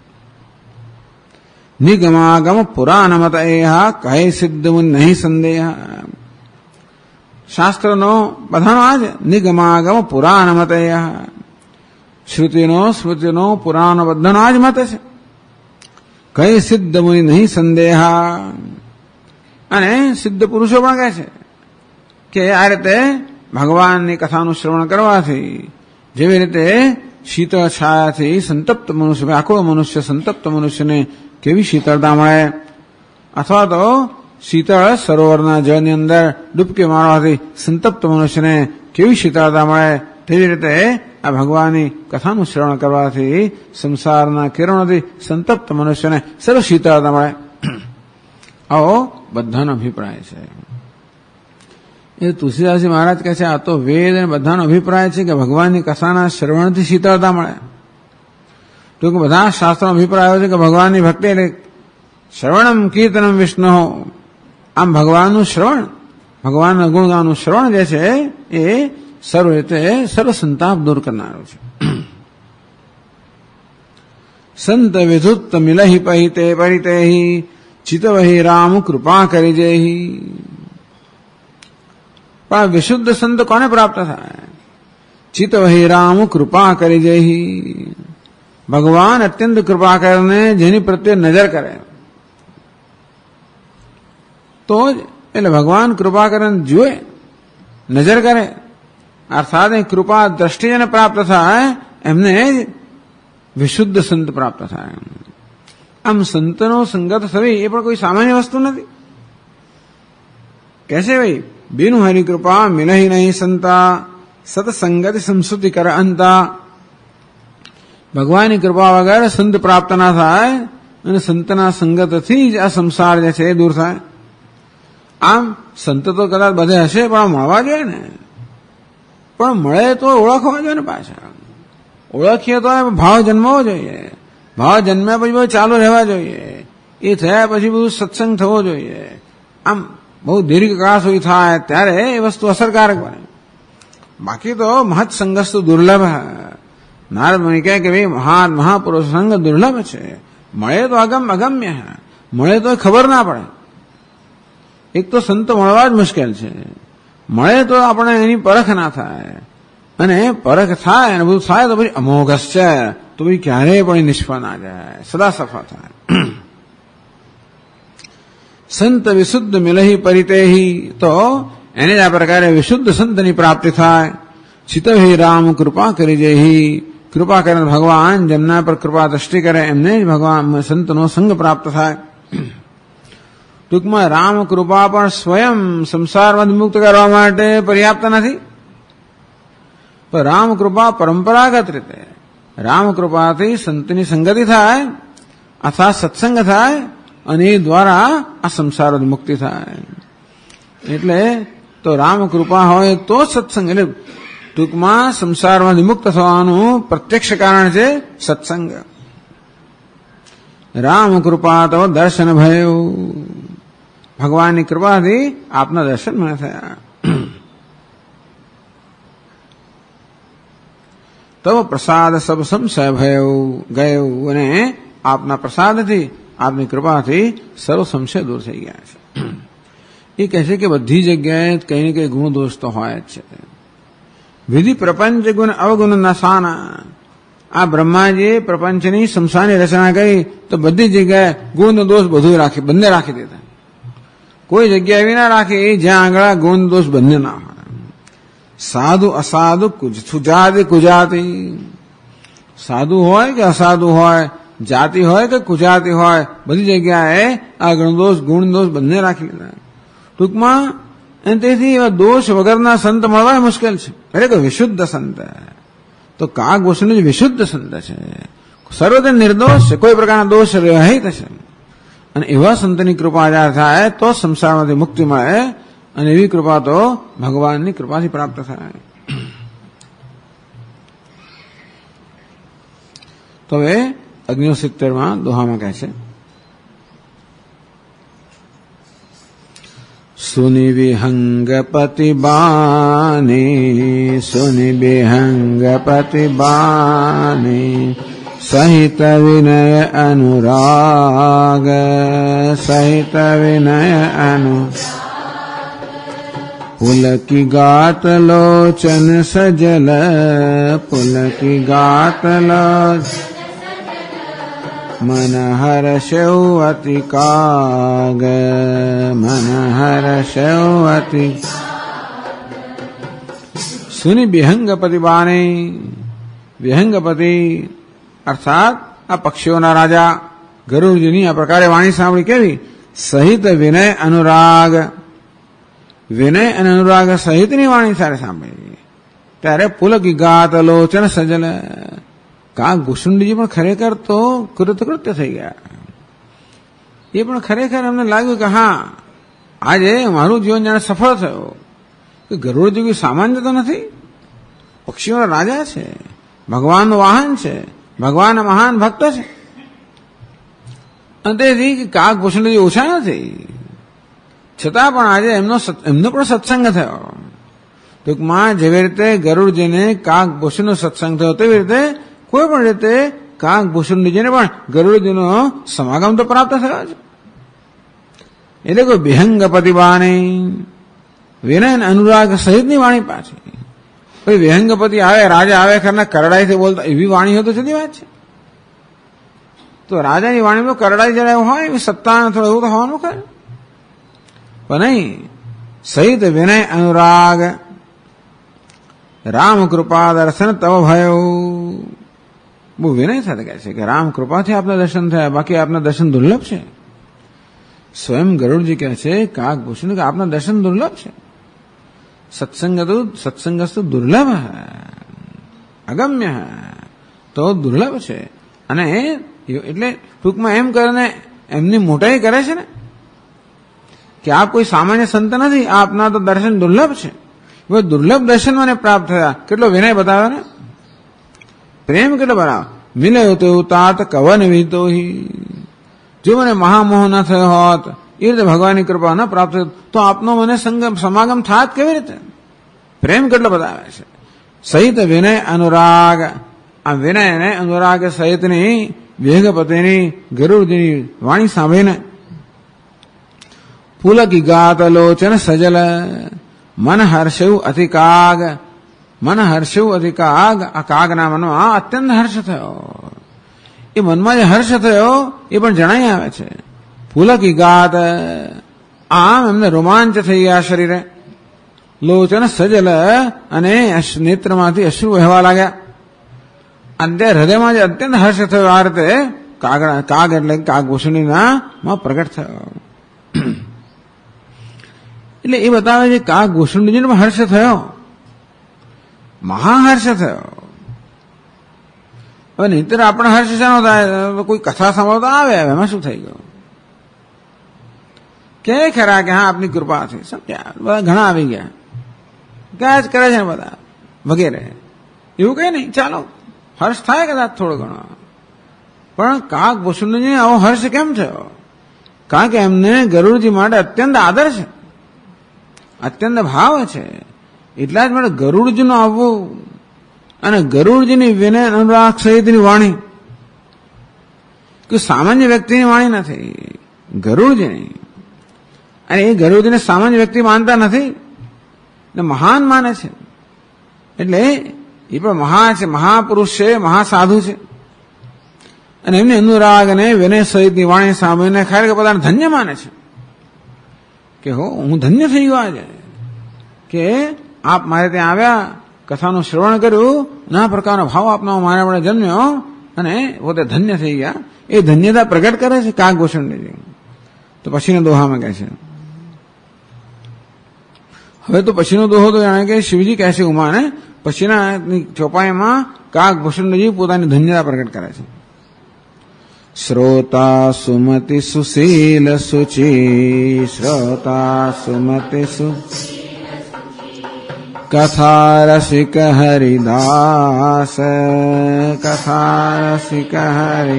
નિગમાગમ પુરાણ મત એહા કહે સિદ્ધ નહીં સંદેહ. શાસ્ત્રનો બધાનો આ જ નિગમાગમ પુરાણ મત એહા, શ્રુતિનો સ્મૃતિનો પુરાણ બધાનો આ જ મત છે. કહે સિદ્ધ મુનિ નહીં સંદેહા. અને સિદ્ધ પુરુષો પણ કહે છે કે આ રીતે ભગવાનની કથાનું શ્રવણ કરવાથી જેવી રીતે શીતળ છાયાથી સંતપ્ત મનુષ્ય, આખો મનુષ્ય સંતપ્ત મનુષ્યને કેવી શીતળતા મળે, અથવા તો શીતળ સરોવરના જળની અંદર ડૂબકી મારવાથી સંતપ્ત મનુષ્યને કેવી શીતળતા મળે, તેવી રીતે આ ભગવાનની કથાનું શ્રવણ કરવાથી સંસારના કિરણોથી સંતપ્ત મનુષ્યને સર્વ શીતળતા મળે. આવો બધાનો અભિપ્રાય છે. એ તુલસીદાસજી મહારાજ કહે છે, આ તો વેદ અને બધાનો અભિપ્રાય છે કે ભગવાનની કથાના શ્રવણથી શીતળતા મળે. ટૂંક બધા શાસ્ત્રોનો અભિપ્રાય છે કે ભગવાનની ભક્તિ એટલે શ્રવણમ કીર્તનમ વિષ્ણુ. આમ ભગવાનનું શ્રવણ, ભગવાનના ગુણગાનનું શ્રવણ જે છે એ સર્વ રીતે સર્વ સંતાપ દૂર કરનારું છે. સંત વિધુત મિલહિ પહિતે પરિતેહિ ચિતવહિ રામ કૃપા કરી જેહિ. પણ વિશુદ્ધ સંત કોને પ્રાપ્ત થાય? ચિતવહિ રામ કૃપા કરી જેહિ. ભગવાન અત્યંત કૃપા કરીને જેની પ્રત્યે નજર કરે તો જ, એટલે ભગવાન કૃપા કરીને જુએ, નજર કરે, અર્થાત કૃપા દ્રષ્ટિ જેને પ્રાપ્ત થાય એમને વિશુદ્ધ સંત પ્રાપ્ત થાય. આમ સંતનો સંગત થવી એ પણ કોઈ સામાન્ય વસ્તુ નથી. કહેશે ભાઈ, બિનુ હરિ કૃપા મિલહી નહીં સંતા, સત્સંગતિ સંસ્તુતિ કર અંતા. ભગવાનની કૃપા વગર સંત પ્રાપ્ત ના થાય અને સંતના સંગતથી જ આ સંસાર જે છે એ દૂર થાય. આમ સંત તો કદાચ બધે હશે પણ મળવા જોઈએ ને, પણ મળે તો ઓળખવા જોઈએ ને. પાછા ઓળખીએ તો ભાવ જન્મવો જોઈએ. ભાવ જન્મ્યા પછી બધું ચાલુ રહેવા જોઈએ. એ થયા પછી બધું સત્સંગ થવો જોઈએ. આમ બહુ દીર્ઘકાળ સુધી થાય ત્યારે એ વસ્તુ અસરકારક બને. બાકી તો મહત સંગસ્તુ દુર્લભ. નારદ મુનિ કહે કે ભાઈ મહાપુરુષ સંગ દુર્લભ છે. મળે તો અગમ્ય, મળે તો ખબર ના પડે. એક તો સંતો મળવા જ મુશ્કેલ છે. મળે તો આપણે એની પરખ ના થાય, અને પરખ થાય અને બધું થાય તો પછી અમોઘસ છે તો પછી ક્યારેય પણ નિષ્ફળ ના જાય, સદા સફળ થાય. સંત વિશુદ્ધ મિલહી પરિતેહી, તો એને જ આ પ્રકારે વિશુદ્ધ સંતની પ્રાપ્તિ થાય. ચિતવહિ રામ કૃપા કરી જેહી. કૃપા કરીને ભગવાન જેમના પર કૃપા દ્રષ્ટિ કરે એમને જ ભગવાન સંતનો સંગ પ્રાપ્ત થાય. ટૂંકમાં રામ કૃપા પણ સ્વયં સંસારમાંથી મુક્ત કરવા માટે પર્યાપ્ત નથી, પણ રામ કૃપા પરંપરાગત રીતે રામ કૃપાથી સંતની સંગતિ થાય અથવા સત્સંગ થાય અને એ દ્વારા આ સંસારમાંથી મુક્તિ થાય. એટલે તો રામ કૃપા હોય તો સત્સંગ, એટલે ટૂંકમાં સંસારમાંથી મુક્ત થવાનું પ્રત્યક્ષ કારણ છે સત્સંગ. રામ કૃપા તો દર્શન ભયું. ભગવાનની કૃપાથી આપના દર્શન મને થયા. તવ પ્રસાદ સબ સંશય ભયું ગયું, અને આપના પ્રસાદથી આપની કૃપાથી સર્વ સંશય દૂર થઈ ગયા છે. એ કહે છે કે બધી જગ્યાએ કઈ ને કઈ ગુણ દોષ તો હોય જ છે. વિધિ પ્રપંચ ગુણ અવગુણ નાસાના. આ બ્રહ્માજીએ પ્રપંચની સંસારની રચના કરી તો બધી જગ્યાએ ગુણ દોષ બધું બંને રાખી દેતા. કોઈ જગ્યા એવી ના રાખી જ્યાં આગળ ગુણ દોષ બંને ના હોય. સાધુ અસાધુ સુજાતિ કુજાતિ. સાધુ હોય કે અસાધુ હોય, જાતિ હોય કે કુજાતિ હોય, બધી જગ્યાએ આ ગુણ દોષ બંને રાખી લીધા. ટૂંકમાં તેથી એવા દોષ વગરના સંત મળવા મુશ્કેલ છે. એટલે કે વિશુદ્ધ સંત તો કાગભૂષણ જ વિશુદ્ધ સંત છે. સર્વત્ર નિર્દોષ છે, કોઈ પ્રકારના દોષ રહિત છે. અને એવા સંતની કૃપા જાર થાય તો સંસારમાંથી મુક્તિ મળે, અને એવી કૃપા તો ભગવાનની કૃપાથી પ્રાપ્ત થાય. તો હવે 69 દોહામાં કહે છે, સુનિ વિહંગપતિ બાની, સુનિ વિહંગપતિ બાની, સહિત વિનય અનુરાગ, સહિત વિનય પુલકી ગાત લોચન સજલ, પુલકી ગાત લોચન મન હર્ષૌ અતિ કાગ, મન હર્ષૌ અતિ. સુનિ વિહંગપતિ બાને. વિહંગપતિ અર્થાત આ પક્ષીઓના રાજા ગરુડજીની આ પ્રકારે વાણી સાંભળી. કેવી સહિત વિનય અનુરાગ, વિનય અને અનુરાગ સહિતની વાણી ત્યારે સાંભળી ત્યારે પુલકી ગાત લોચન સજલ, કાક ભૂષુંડીજી પણ ખરેખર તો કૃતકૃત્ય થઈ ગયા. એ પણ ખરેખર એમને લાગ્યું કે હા, આજે મારું જીવન જાણે સફળ થયું. કે ગરુડ જેવી સામાન્ય તો નથી, પક્ષીઓના રાજા છે, ભગવાનનું વાહન છે, ભગવાનના મહાન ભક્ત છે. અને તેથી કાક ભૂષણજી ઓછા નથી, છતાં પણ આજે એમનો પણ સત્સંગ થયો. ટૂંકમાં જેવી રીતે ગરુડજીને કાક ભૂષણનો સત્સંગ થયો તેવી રીતે કોઈ પણ રીતે કાક ભૂષણજીને પણ ગરુડજીનો સમાગમ તો પ્રાપ્ત થયો છે. એટલે કોઈ વિહંગપતિ વાણી, વિનય અનુરાગ સહિતની વાણી પાછી. કોઈ વિહંગપતિ આવે, રાજા આવે ખરના કરડાઈથી બોલતા એવી વાણી હોય તો જુદી વાત છે. તો રાજાની વાણીમાં કરડાઈ જરા હોય, એવી સત્તા થોડું એવું તો હોવાનું ખરું, પણ નહીં. સહિત વિનય અનુરાગ, રામ કૃપા દર્શન તવ ભયો. બહુ વિનય સાથે કહે છે કે રામ કૃપાથી આપના દર્શન થયા, બાકી આપના દર્શન દુર્લભ છે. સ્વયં ગરુડજી કહે છે કાક ભૂષણ કે આપના દર્શન દુર્લભ છે. સત્સંગસ્તુ દુર્લભ અગમ્ય તો દુર્લભ છે. અને એટલે ટૂંકમાં એમ કરીને એમની મોટાઈ કરે છે ને કે આપ કોઈ સામાન્ય સંત નથી, આપના તો દર્શન દુર્લભ છે. દુર્લભ દર્શન મને પ્રાપ્ત થયા. કેટલો વિનય બતાવ્યો ને, પ્રેમ કેટલો બતાવ્યો. મિલે તો તાત કવન વિતો, જો મને મહામોહ ન થયો હોત, એ રીતે ભગવાનની કૃપા ન પ્રાપ્ત થયો તો આપનો મને સમાગમ થાત કેવી રીતે. પ્રેમ કેટલો બતાવે છે. સહિત વિનય અનુરાગ, આ વિનય અને અનુરાગ સહિતની વેગપતિની ગરુડજીની વાણી સાંભળીને પુલકી ગાત લોચન સજલ, મન હર્ષવું અતિ કાગ, મન હર્ષવું અતિ કાગ. આ કાગના મનમાં અત્યંત હર્ષ થયો. એ મનમાં જે હર્ષ થયો એ પણ જણાઈ આવે છે. પુલકી ગાત, આમ એમને રોમાંચ થઈ ગયા શરીરે. લોચન સજલ, અને નેત્રમાંથી અશ્રુ વહેવા લાગ્યા. અંતે હૃદયમાં જે અત્યંત હર્ષ થયો આ રીતે કાગ એટલે કાગભૂષણીના માં પ્રગટ થયો. એટલે એ બતાવે છે કાગભૂષણીજીને પણ હર્ષ થયો, મહાહર્ષ થયો. હવે નહીતર આપણે હર્ષ શાનો થાય, કોઈ કથા સાંભળતો આવે એમાં શું થઈ ગયું કે ખરા કે હા આપની કૃપા છે, સમજ્યા, બધા ઘણા આવી ગયા, ક્યાં જ કરે છે ને બધા વગેરે, એવું કઈ નહીં. ચાલો હર્ષ થાય કદાચ થોડો ઘણો, પણ કાગભૂષણજીને આવો હર્ષ કેમ થયો? કારણ કે એમને ગરુડજી માટે અત્યંત આદર છે, અત્યંત ભાવ છે. એટલા જ માટે ગરુડજીનું આવવું અને ગરુડજીની વિનય અનુરાગ સહિતની વાણી કે સામાન્ય વ્યક્તિની વાણી નથી, ગરુડજીની. અને એ ગરુડજીને સામાન્ય વ્યક્તિ માનતા નથી ને મહાન માને છે. એટલે એ પણ મહા છે, મહાપુરુષ છે, મહાસાધુ છે. અને એમની અનુરાગ અને વિનય સહિતની વાણી સાંભળીને ખરેખર પોતાને ધન્ય માને છે કે હો હું ધન્ય થઈ ગયો આજે કે આપ મારે ત્યાં આવ્યા, કથાનું શ્રવણ કર્યું, ના પ્રકારનો ભાવ આપનો મારા વડે જન્મ્યો અને પોતે ધન્ય થઈ ગયા. એ ધન્યતા પ્રગટ કરે છે કાગભૂષણજી. તો પછીનો દોહામાં કહે છે, હવે તો પછીનો દોહો તો જાણે કે શિવજી કહે છે ઉમાને, પછીના ચોપાઈમાં કાગભૂષણજી પોતાની ધન્યતા પ્રગટ કરે છે. શ્રોતા સુમતિ સુશીલ સુચિ, શ્રોતા સુમતિ કથા રસિક હરિદાસ, કથા રસિક હરિ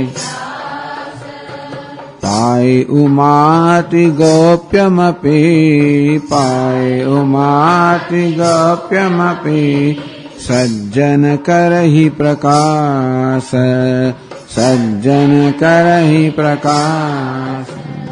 પાય ઉમાતિ ગોપ્યમપી, પાય ઉમાતિ ગોપ્યમપી સજ્જન કરહિ પ્રકાશ, સજ્જન કરહિ પ્રકાશ.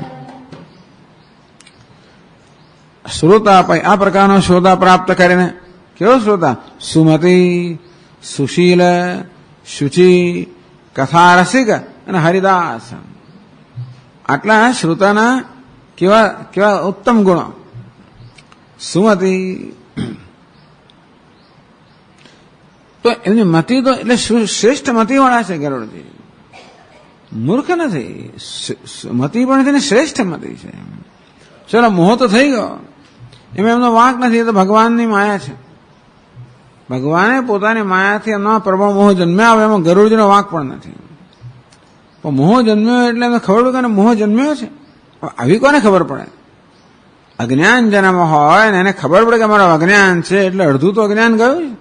શ્રોતા આ પ્રકારનો શ્રોતા પ્રાપ્ત કરીને, કેવો શ્રોતા? સુમતિ, સુશીલ, શુચિ, કથા રસિક અને હરિદાસ. આટલા શ્રોતાના કેવા કેવા ઉત્તમ ગુણો. સુમતિ તો એમની મતિ તો એટલે શ્રેષ્ઠ મતિ વાળા છે ગરુડજી, મૂર્ખ નથી, મતિ પણ છે ને શ્રેષ્ઠ મતિ છે. ચલો મોહ તો થઈ ગયો, એમાં એમનો વાંક નથી, એ તો ભગવાનની માયા છે. ભગવાને પોતાની માયાથી એમનો પ્રભાવ મોહ જન્મ્યા આવે, એમાં ગરુડજીનો વાંક પણ નથી. પણ મોહ જન્મ્યો એટલે એમને ખબર પડે કે મોહ જન્મ્યો છે. આવી કોને ખબર પડે? અજ્ઞાન જેનામાં હોય ને એને ખબર પડે કે મારું અજ્ઞાન છે, એટલે અડધું તો અજ્ઞાન ગયું છે.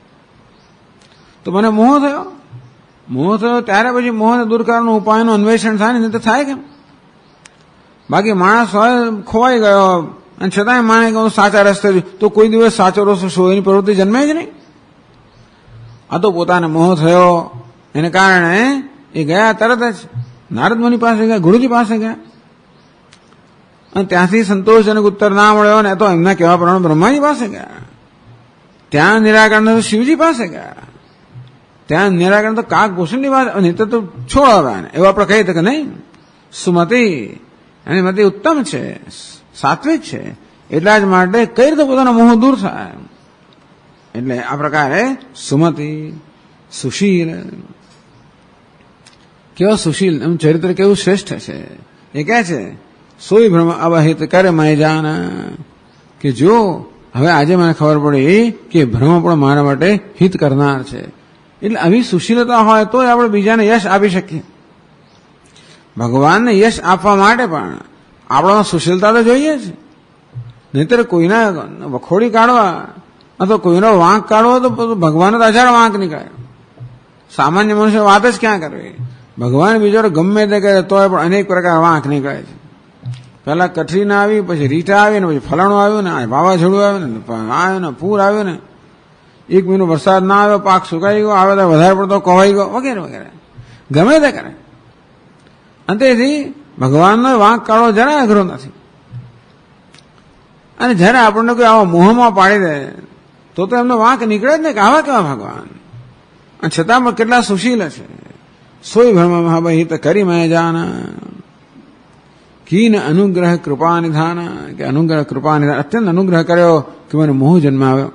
તો મને મોહ થયો. મોહ થયો ત્યારે પછી મોહને દૂર કરવાનું ઉપાયનું અન્વેષણ થાય ને, તો થાય કેમ? બાકી માણસ હોય ખોવાઈ ગયો અને છતાંય માને કે સાચા રસ્તે, તો કોઈ દિવસ સાચો રસ્તો શોધવાની પ્રવૃત્તિ જન્મે જ નહીં. આ તો પોતાને મોહ થયો એને કારણે એ ગયા તરત જ નારદ મુનિ પાસે ગયા, ગુરુજી પાસે ગયા, અને ત્યાંથી સંતોષજનક ઉત્તર ના મળ્યો ને તો એમના કહેવા પ્રમાણે બ્રહ્માજી પાસે ગયા. ત્યાં નિરાકરણ તો શિવજી પાસે ગયા. ત્યાં નિરાકરણ તો કાક ભૂષણની વાત, અને તો છોડ આવે ને એવું આપણે કહીએ કે નહીં, સુમતી એની મતિ ઉત્તમ છે, સાત્વિક છે, એટલા જ માટે કઈ રીતે પોતાનો મોહ દૂર થાય. એટલે આ પ્રકારે સુમતી, સુશીલ, કેવો સુશીલ, એમ ચરિત્ર કેવું શ્રેષ્ઠ છે. એ કહે છે સોય ભ્રમ અવહિત કરે મય જાન, કે જો હવે આજે મને ખબર પડી કે ભ્રમ પણ મારા માટે હિત કરનાર છે. એટલે આવી સુશીલતા હોય તો આપણે બીજાને યશ આપી શકીએ. ભગવાનને યશ આપવા માટે પણ આપણામાં સુશીલતા તો જોઈએ જ, નહીતર કોઈના વખોડી કાઢવા અથવા કોઈનો વાંક કાઢવો તો ભગવાન તો હજાર વાંક નીકળે. સામાન્ય મનુષ્ય વાત જ ક્યાં કરવી? ભગવાન બીજો ગમે તે કરે તોય પણ અનેક પ્રકાર વાંક નીકળે છે. પેલા કઠરીના આવી, પછી રીટા આવી, ને પછી ફલાણું આવ્યું ને, વાવાઝોડું આવ્યું ને, આવ્યું ને, પૂર આવ્યું ને, એક મહિનો વરસાદ ના આવ્યો, પાક સુકાઈ ગયો, આવે તો વધારે પડતો કોવાઈ ગયો, વગેરે વગેરે ગમે તે કરે. અને તેથી ભગવાનનો વાંક કાઢવો જરાય અઘરો નથી. અને જયારે આપણને કોઈ આવા મોહમાં પાડી દે તો એમનો વાંક નીકળે જ ને કે આવા કેવા ભગવાન, અને છતાં પણ કેટલા સુશીલ છે. સોય ભ્રમ મહાબહિત કરી મેં જાન, કીન અનુગ્રહ કૃપા નિધાન, કે અનુગ્રહ કૃપા નિધાન, અત્યંત અનુગ્રહ કર્યો કે મને મોહ જન્માવ્યો.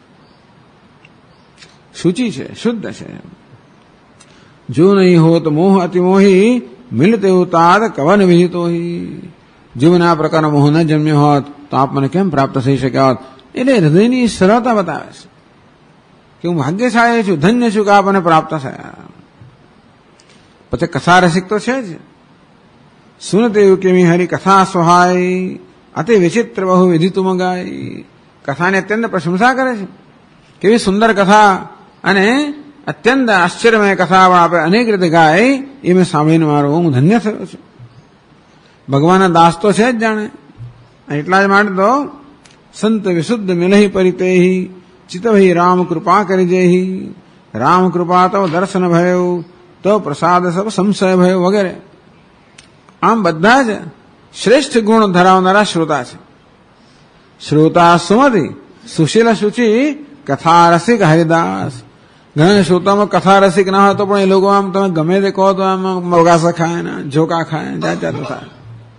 શુચિ છે, શુદ્ધ છે. જો નહીં હોત મોહ અતિમોહી, મિલતે ઉતાદ કવન વિહિતો. જો મને આ પ્રકારનો મોહ ન જન્મ્યો હોત તો આપ મને કેમ પ્રાપ્ત થઈ શક્યા હોત. એટલે હૃદયની સરળતા બતાવે છે કે હું ભાગ્યશાળી છું, ધન્ય છું કે આપ મને પ્રાપ્ત થયા. પછી કથા રસિક તો છે જ. સુનતે કેમી હરી કથા સહાય, અતિ વિચિત્ર બહુ વિધિતુમ ગાય. કથાની અત્યંત પ્રશંસા કરે છે, કેવી સુંદર કથા, અને અત્યંત આશ્ચર્યમય કથા પણ આપણે અનેક રીતે ગાય. એ મેં સાંભળીને મારો હું ધન્ય થયો છું. ભગવાનના દાસ તો છે જ જાણે. એટલા જ માટે તો સંત વિશુદ્ધ મિલહી પરિતેહી, ચિતભઈ રામ કૃપા કરી જેહી. રામ કૃપા તો દર્શન ભયો, તો પ્રસાદ સબ સંશય ભયો, વગેરે. આમ બધા જ શ્રેષ્ઠ ગુણ ધરાવનારા શ્રોતા છે. શ્રોતા સુમતિ, સુશીલ શુચિ, કથા રસિક હરિદાસ. ઘણા શ્રોતામાં કથા રસિક ના હોય તો પણ એ લોકો આમ તમે ગમે તે કહો તો આમ મોગાસા ખાય ને, ઝોકા ખાય, જાત જાત થાય,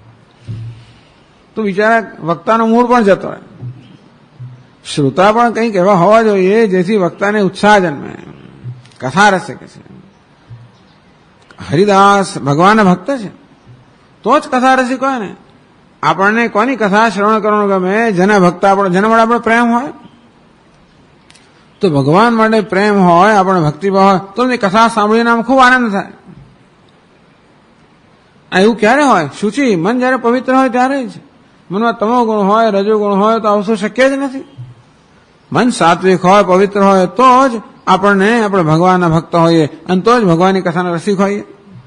તો બિચારા વક્તાનો મૂળ પણ જતો હોય. શ્રોતા પણ કંઈક એવા હોવા જોઈએ જેથી વક્તાને ઉત્સાહ જન્મે. કથા રસિક છે, હરિદાસ ભગવાનના ભક્ત છે, તો જ કથા રસિક હોય ને. આપણને કોની કથા શ્રવણ કરવાનું ગમે? જેના ભક્ત આપણે, જેના માટે આપણે પ્રેમ હોય. તો ભગવાન માટે પ્રેમ હોય, આપણે ભક્તિભાવ હોય, તો એની કથા સાંભળીને આમ ખૂબ આનંદ થાય. એવું ક્યારે હોય? શુચિ મન જયારે પવિત્ર હોય ત્યારે જ. મનમાં તમો ગુણ હોય, રજો ગુણ હોય તો આવશું શક્ય જ નથી. મન સાત્વિક હોય, પવિત્ર હોય તો જ આપણે ભગવાનના ભક્ત હોઈએ, અને તો જ ભગવાનની કથાના રસિક હોઈએ.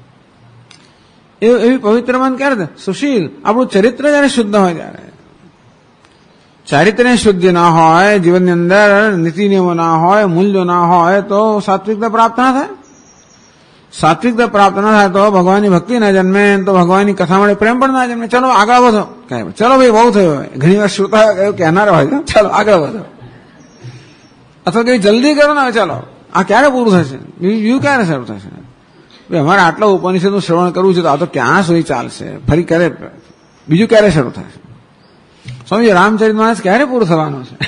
એવી પવિત્ર મન ક્યારે? સુશીલ. આપણું ચરિત્ર જયારે શુદ્ધ હોય ત્યારે. ચારિત્ર્ય શુદ્ધ ના હોય, જીવનની અંદર નીતિ નિયમો ના હોય, મૂલ્યો ના હોય તો સાત્વિકતા પ્રાપ્ત ના થાય. સાત્વિકતા પ્રાપ્ત ના થાય તો ભગવાનની ભક્તિ ના જન્મે, તો ભગવાનની કથા માટે પ્રેમ પણ ના જન્મે. ચલો આગળ વધો, ચલો ભાઈ બહુ થયો. ઘણી વાર શ્રોતા કહેનાર હોય, ચાલો આગળ વધો, અથવા કઈ જલ્દી કરો ને, ચાલો આ ક્યારે પૂરું થશે, બીજું ક્યારે શરૂ થશે? અમારે આટલો ઉપનિષદનું શ્રવણ કરવું છે તો આ તો ક્યાં સુધી ચાલશે, ફરી ક્યારે, બીજું ક્યારે શરૂ થશે? સ્વામી રામચરિત માનસ ક્યારે પૂરું થવાનું છે?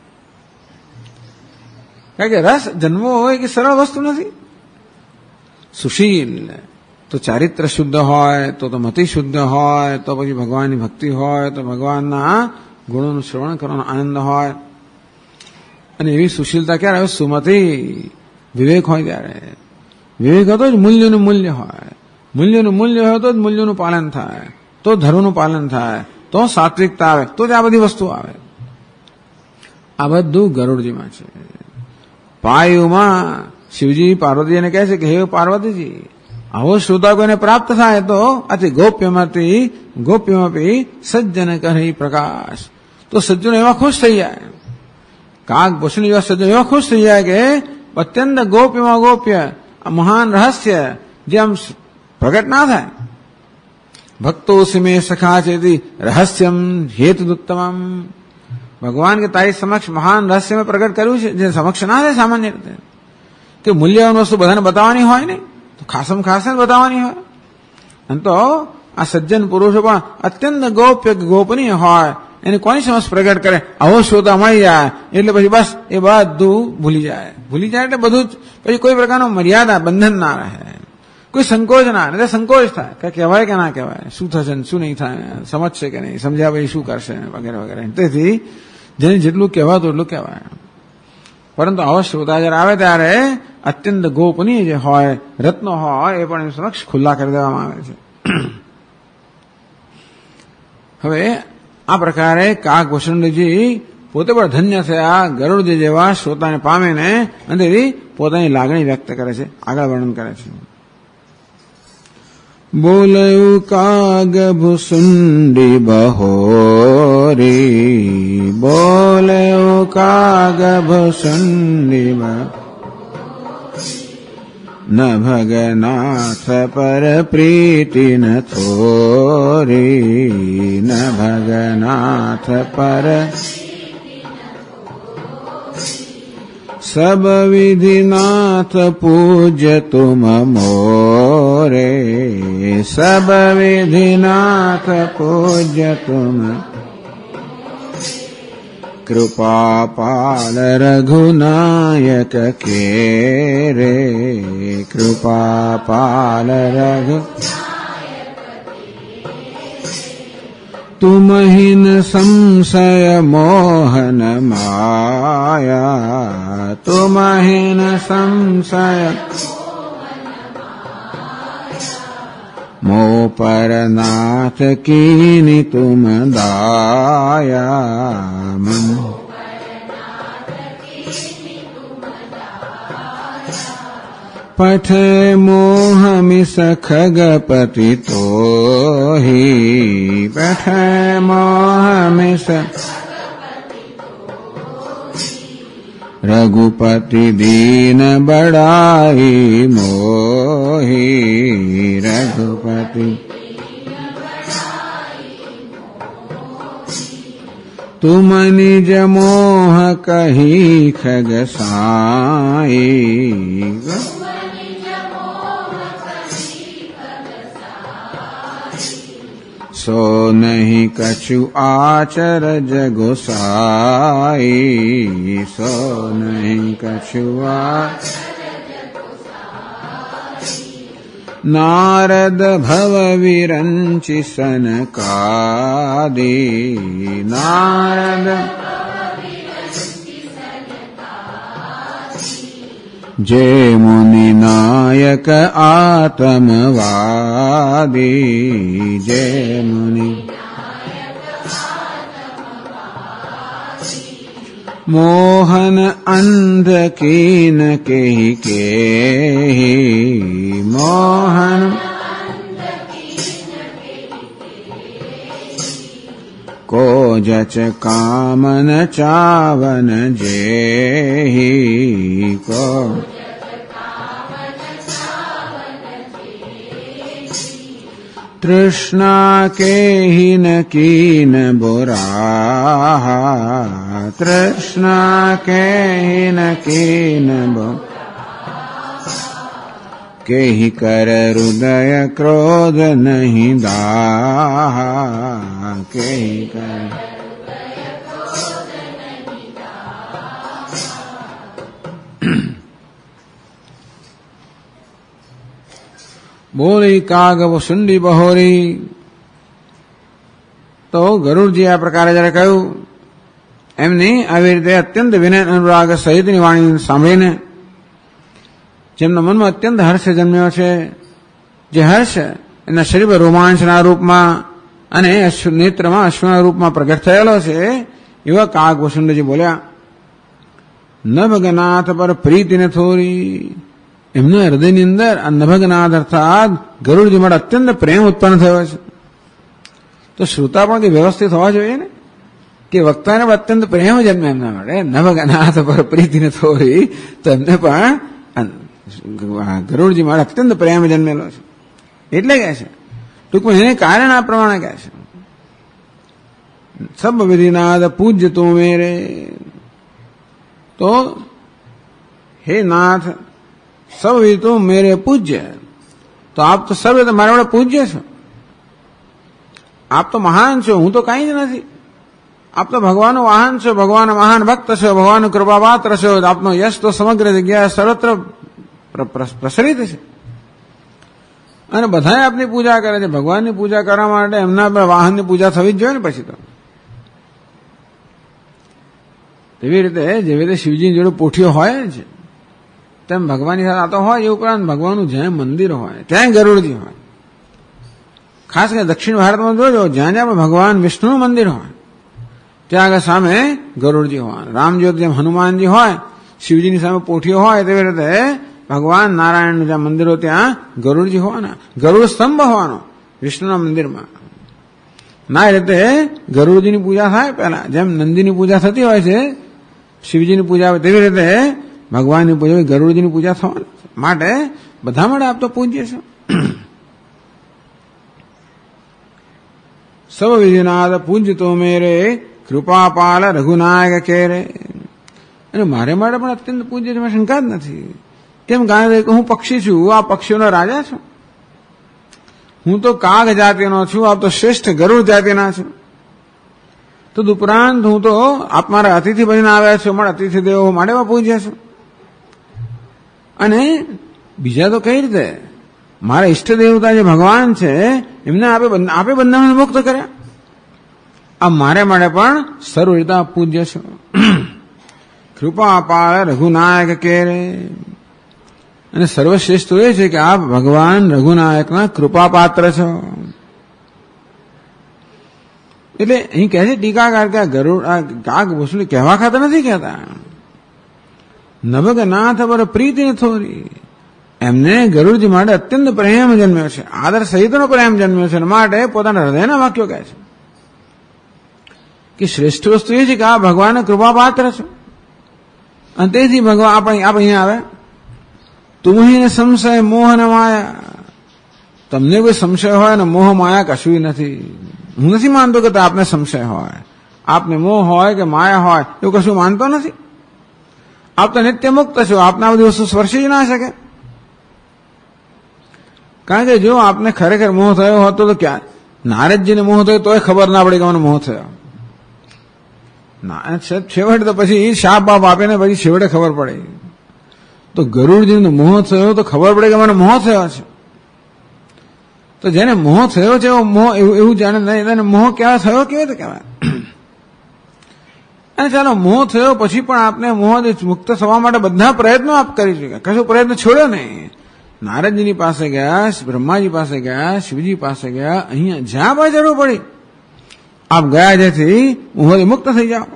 કારણ કે રસ જન્મવો હોય કે સરળ વસ્તુ નથી. સુશીલ તો ચારિત્ર શુદ્ધ હોય તો મતિ શુદ્ધ હોય તો પછી ભગવાનની ભક્તિ હોય તો ભગવાનના ગુણોનું શ્રવણ કરવાનો આનંદ હોય. અને એવી સુશીલતા ક્યારે આવે? સુમતિ વિવેક હોય ત્યારે. વિવેક હતો જ મૂલ્યનું મૂલ્ય હોય. મૂલ્યનું મૂલ્ય હોય તો જ મૂલ્યનું પાલન થાય, તો ધર્મનું પાલન થાય, તો સાત્વિકતા આવે, તો જ આ બધી વસ્તુ આવે. આ બધું ગરુડજીમાં છે. પાયુમાં શિવજી પાર્વતીજીને કહે છે કે હે પાર્વતીજી, આવો શ્રોતા કોઈને પ્રાપ્ત થાય તો અતિ ગોપ્યમપી સજ્જન કરી પ્રકાશ. તો સજ્જનો એવા ખુશ થઈ જાય, કાગ ભૂષણ જેવા સજ્જનો એવા ખુશ થઈ જાય કે અત્યંત ગોપ્યમાં ગોપ્ય આ મહાન રહસ્ય જે આમ પ્રગટ ના થાય. ભક્તો સિમે સખા ચેતી રહસ્યમ હેતુદુત્તમમ. ભગવાન કે તારી સમક્ષ મહાન રહસ્ય મેં પ્રગટ કર્યું છે જે સમક્ષ ના થાય સામાન્ય રીતે. કે મૂલ્યવાન વસ્તુ બધાને બતાવવાની હોય ને, તો ખાસમ ખાસ બતાવવાની હોય. અને તો આ સજ્જન પુરુષો પણ અત્યંત ગોપ્ય ગોપનીય હોય એને કોની સમક્ષ પ્રગટ કરે? આવો શ્રોતા મળી જાય એટલે પછી બસ એ બધું ભૂલી જાય એટલે બધું જ પછી કોઈ પ્રકારનો મર્યાદા બંધન ના રહે, કોઈ સંકોચ ના રહે. સંકોચ થાય કે કહેવાય કે ના કહેવાય, શું થશે શું નહીં થાય, સમજશે કે નહીં, સમજ્યા પછી શું કરશે વગેરે વગેરે. તેથી જેને જેટલું કહેવાતું એટલું કહેવાય. પરંતુ આવો શ્રોતા જયારે આવે ત્યારે અત્યંત ગોપનીય જે હોય રત્નો હોય એ પણ સમક્ષ ખુલ્લા કરી દેવામાં આવે છે. હવે આ પ્રકારે કાગભૂષણજી પોતે પણ ધન્ય થયા ગરુડજી જેવા શ્રોતાને પામીને અને પોતાની લાગણી વ્યક્ત કરે છે, આગળ વર્ણન કરે છે. બોલયું કાગભૂષુંડી બહોરી, બોલયું કાગભૂષુંડી ન ભગનાથ પર પ્રીતિ ન થોરી, ન ભગનાથ પર સબ વિધિનાથ પૂજ્ય તુમ મોરે, સબ વિધિનાથ પૂજ્ય તુમ કૃપાપાલ રઘુનાયક કે રે, કૃપાપાલ રઘુ તુમહિન સંશય મોહન માયા, તુમહિન સંશય મો પર નાથ કીની તુમ દાયા, પઠે મોહ મિસ ખગપતિ તોહી, પઠે મોહ મિસ રઘુપતિ દીન બડાઈ મોહી, રઘુપતિ તુમ નિજ મોહ કહી ખગ સાઈ, સો નહીં કछु આચરજ ગોસાઈ, સો નહીં કछु નારદ ભવ વિરંચિ સનકાદી, નારદ જે મુનિ નાયક આત્મવાદી, જે મુનિ મોહન અંધ કીન કેહી કેહી, મોહન કો જચ કામન ચાવન જેહી, કો તૃષ્ણા કેહી ન કીન બોરાહા, તૃષ્ણા કેહી ન કીન કેહી કર હૃદય ક્રોધ નહીં દાહા, કેહી કર બોલી કાગ સુંડી બહોરી. તો ગરુડજી આ પ્રકારે જયારે કહ્યું, એમની આવી રીતે અત્યંત વિનય અનુરાગ સહિતની વાણી સાંભળીને જેમના મનમાં અત્યંત હર્ષ જન્મ્યો છે, જે હર્ષ એના શરીર રોમાંચના રૂપમાં અને નેત્રમાં અશ્વના રૂપમાં પ્રગટ થયેલો છે, એવા કાગભૂષણજી બોલ્યા, નભગનાથ પર પ્રીતિને થોરી. એમના હૃદયની અંદર આ નભગનાથ અર્થાત ગરુડજી માટે અત્યંત પ્રેમ ઉત્પન્ન થયો છે. તો શ્રોતા પણ કે વ્યવસ્થિત હોવા જોઈએ ને, કે વક્તાને પણ અત્યંત પ્રેમ જન્મે એમના માટે. નભગનાથ પર પ્રીતિને થોરી, તો એમને પણ ગરુડજી માટે અત્યંત પ્રેમ જન્મેલો છે. એટલે કહે છે ટૂંકમાં એને કારણે આ પ્રમાણે કહે છે, સબ વિધિનાદ પૂજ્ય તું મેરે. તો હે નાથ, સબ વિધિ તું મેરે પૂજ્ય. તો આપ તો સર્વે તો મારા વડે પૂજ્ય છો, આપ તો મહાન છો, હું તો કઈ જ નથી. આપ તો ભગવાનનું વાહન છો, ભગવાન મહાન ભક્ત છો, ભગવાનનું કૃપાપાત્ર છો. આપનો યશ તો સમગ્ર જગ્યાએ સર્વત્ર પ્રસરિત છે અને બધાએ આપની પૂજા કરે છે. ભગવાનની પૂજા કરવા માટે એમના વાહનની પૂજા થવી જ જોઈએ ને. પછી તો એવી રીતે જેવી રીતે શિવજીની જોડે પોઠીઓ હોય છે, તેમ ભગવાનની સાથે આ તો હોય. એ ઉપરાંત ભગવાનનું જ્યાં મંદિર હોય ત્યાં ગરુડજી હોય. ખાસ કરીને દક્ષિણ ભારતમાં જોજો, જ્યાં જ્યાં ભગવાન વિષ્ણુનું મંદિર હોય ત્યાં આગળ સામે ગરુડજી હોય. રામજ્યોત જેમ હનુમાનજી હોય, શિવજીની સામે પોઠીઓ હોય, તેવી રીતે ભગવાન નારાયણનું જ્યાં મંદિરો ત્યાં ગરુડજી હોવાના. ગરુડ સ્તંભ હોવાનો વિષ્ણુના મંદિરમાં. ના એ રીતે ગરુડજીની પૂજા થાય પહેલા, જેમ નંદીની પૂજા થતી હોય છે, શિવજીની પૂજા હોય, તેવી રીતે ભગવાનની પૂજા હોય, ગરુડજીની પૂજા થવાની. માટે બધા માટે આપ તો પૂજ્ય છો. સબ વિધિનાદ પૂજ્ય તો મેરે કૃપાપાલ રઘુનાયક કેરે. અને મારે માટે પણ અત્યંત પૂજ્ય છે, શંકા જ નથી. કેમ? કારણ કે હું પક્ષી છું, આ પક્ષીઓનો રાજા છું. હું તો કાગ જાતિનો છું, આપ તો શ્રેષ્ઠ ગરુડ જાતિના છું. તો ઉપરાંત હું તો આપ મારા અતિથિ બનીને આવ્યા છો, મારા અતિથિ દેવો માટે પૂજ્ય છું. અને બીજા તો કઈ રીતે મારા ઈષ્ટ દેવતા જે ભગવાન છે એમને આપે બંધાને મુક્ત કર્યા. આ મારે માટે પણ સર્વ રીતે પૂજ્ય છો. કૃપા અપાર રઘુનાયક કેરે. અને સર્વશ્રેષ્ઠ એ છે કે આપ ભગવાન રઘુનાયકના કૃપાપાત્ર છો. એટલે અહીં કહે છે ટીકાકાર કે ગરુડ કાગ ભૂષણ કહેવા ખાતર નથી કહેતા. નભગનાથ પર પ્રીતિને થોરી. એમને ગરુડજી માટે અત્યંત પ્રેમ જન્મ્યો છે, આદર સહિતનો પ્રેમ જન્મ્યો છે. માટે પોતાના હૃદયના વાક્યો કહે છે કે શ્રેષ્ઠ વસ્તુ એ છે કે આ ભગવાન કૃપાપાત્ર છો. અને તેથી ભગવાન આપ અહીંયા આવે, તુમ્હીને સંશય મોહ ને માયા. તમને કોઈ સંશય હોય ને મોહ માયા કશું નથી. હું નથી માનતો કે આપને સંશય હોય, આપને મોહ હોય કે માયા હોય, એવું કશું માનતો નથી. આપ તો નિત્ય મુક્ત છો, આપને આ બધી વસ્તુ સ્પર્શી જ ના શકે. કારણ કે જો આપને ખરેખર મોહ થયો હોતો તો ક્યાં નારદજીને મોહ થયો તોય ખબર ના પડી કે મને મોહ થયો. છેવટે તો પછી શાપ બાપ આપે ને પછી છેવટે ખબર પડે. તો ગરુડજીને મોહ થયો તો ખબર પડે કે મને મોહ થયો છે. તો જેને મોહ થયો છે મોહ એવું જાણે નહીં, મોહ કેવા થયો કેવી રીતે કહેવાય. અને ચાલો મોહ થયો પછી પણ આપને મોહ મુક્ત થવા માટે બધા પ્રયત્નો આપ કરી ચૂક્યા, કશું પ્રયત્ન છોડ્યો નહીં. નારદજીની પાસે ગયા, બ્રહ્માજી પાસે ગયા, શિવજી પાસે ગયા, અહીંયા જ્યાં પણ જરૂર પડી આપ ગયા, જેથી મોહથી મુક્ત થઈ જાઓ.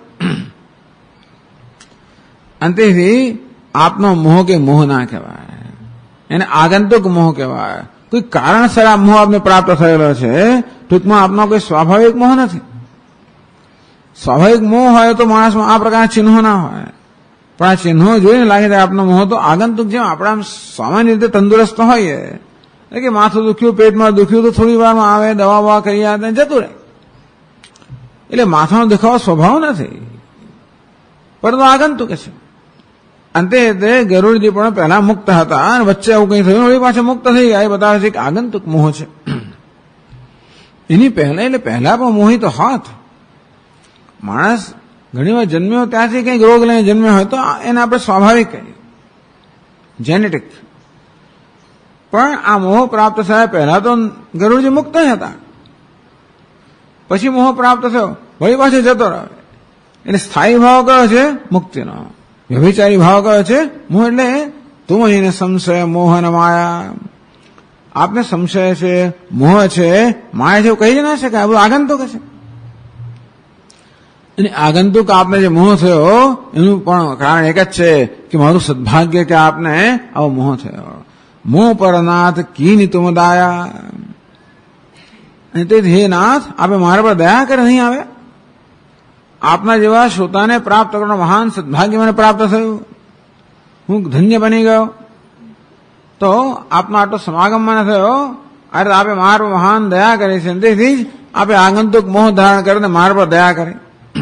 અંતેથી આપનો મોહ કે મોહ ના કહેવાય, એને આગંતુક મોહ કહેવાય. કોઈ કારણસર આ મોહ આપને પ્રાપ્ત થયેલો છે. ટૂંકમાં આપનો કોઈ સ્વાભાવિક મોહ નથી. સ્વાભાવિક મોહ હોય તો માણસમાં આ પ્રકારના ચિહ્નો ના હોય, પણ આ ચિહ્નો જોઈને લાગે છે આપનો મોહ તો આગંતુક. જેમ આપણે સામાન્ય રીતે તંદુરસ્ત હોઈએ, એટલે કે માથું દુખ્યું, પેટમાં દુખ્યું તો થોડી વારમાં આવે, દવા બવા કરી આવે જતું રહે. એટલે માથાનો દુખાવો સ્વભાવ નથી, પરંતુ આગંતુક છે. અંતે તે ગરુડજી પણ પહેલા મુક્ત હતા અને વચ્ચે આવું કઈ થયું, વળી પાછા મુક્ત થઈ ગયા. એ બતાવે છે કે આગંતુક મોહ છે. એની પહેલા એટલે પહેલા પણ મોહિત હોત. માણસ ઘણી વાર જન્મ્યો ત્યાંથી કંઈક રોગ લઈને જન્મ્યો હોય તો એને આપણે સ્વાભાવિક કહીએ, જેનેટિક. પણ આ મોહ પ્રાપ્ત થયા પહેલા તો ગરુડજી મુક્ત હતા, પછી મોહ પ્રાપ્ત થયો, વળી પાછો જતો રહે. એટલે સ્થાયી ભાવ કયો છે? મુક્તિનો. વ્યભિચારી ભાવ કયો છે? મોહ. એટલે તુમ એને સંશય મોહન માયા, આપને સંશય છે, મોહ છે, માયા છે, કહી જ ના શકાય. આ બધું આગંતુક છે. અને આગંતુક આપને જે મોહ થયો એનું પણ કારણ એક જ છે કે મારું સદભાગ્ય કે આપને આવો મોહ થયો. મોહ પર નાથ કીની તુમ દાયા, અને તેથી હે નાથ, આપે મારા પર દયા કરે નહીં આવે. આપના જેવા શ્રોતાને પ્રાપ્ત કરવાનો મહાન સદભાગ્ય મને પ્રાપ્ત થયું, હું ધન્ય બની ગયો. તો આપનો આટલો સમાગમ મને થયો, અરે આપે મારા પર મહાન દયા કરી છે, તેથી જ આપે આગંતુક મોહ ધારણ કરીને મારા પર દયા કરી.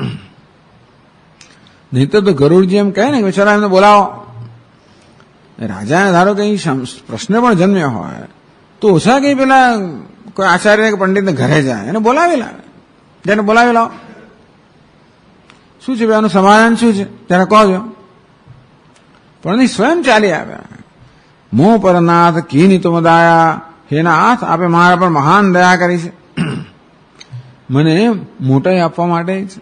નહીં તો ગરુડજી એમ કહે ને કે ચલો એમને બોલાવો. રાજાને ધારો કઈ પ્રશ્ન પણ જન્મ્યો હોય તો ઓછા કઈ પેલા કોઈ આચાર્ય કે પંડિતને ઘરે જાય, એને બોલાવી લાવે, જેને બોલાવી લાવો. શું છે આનું સમાધાન શું છે ત્યારે કહો છો. પણ નહીં, સ્વયં ચાલી આવ્યા. મોહ પર નાથ કીની તુમ દાયા, હે નાથ, આપે મારા પર મહાન દયા કરી છે, મને મોટાઈ આપવા માટે છે.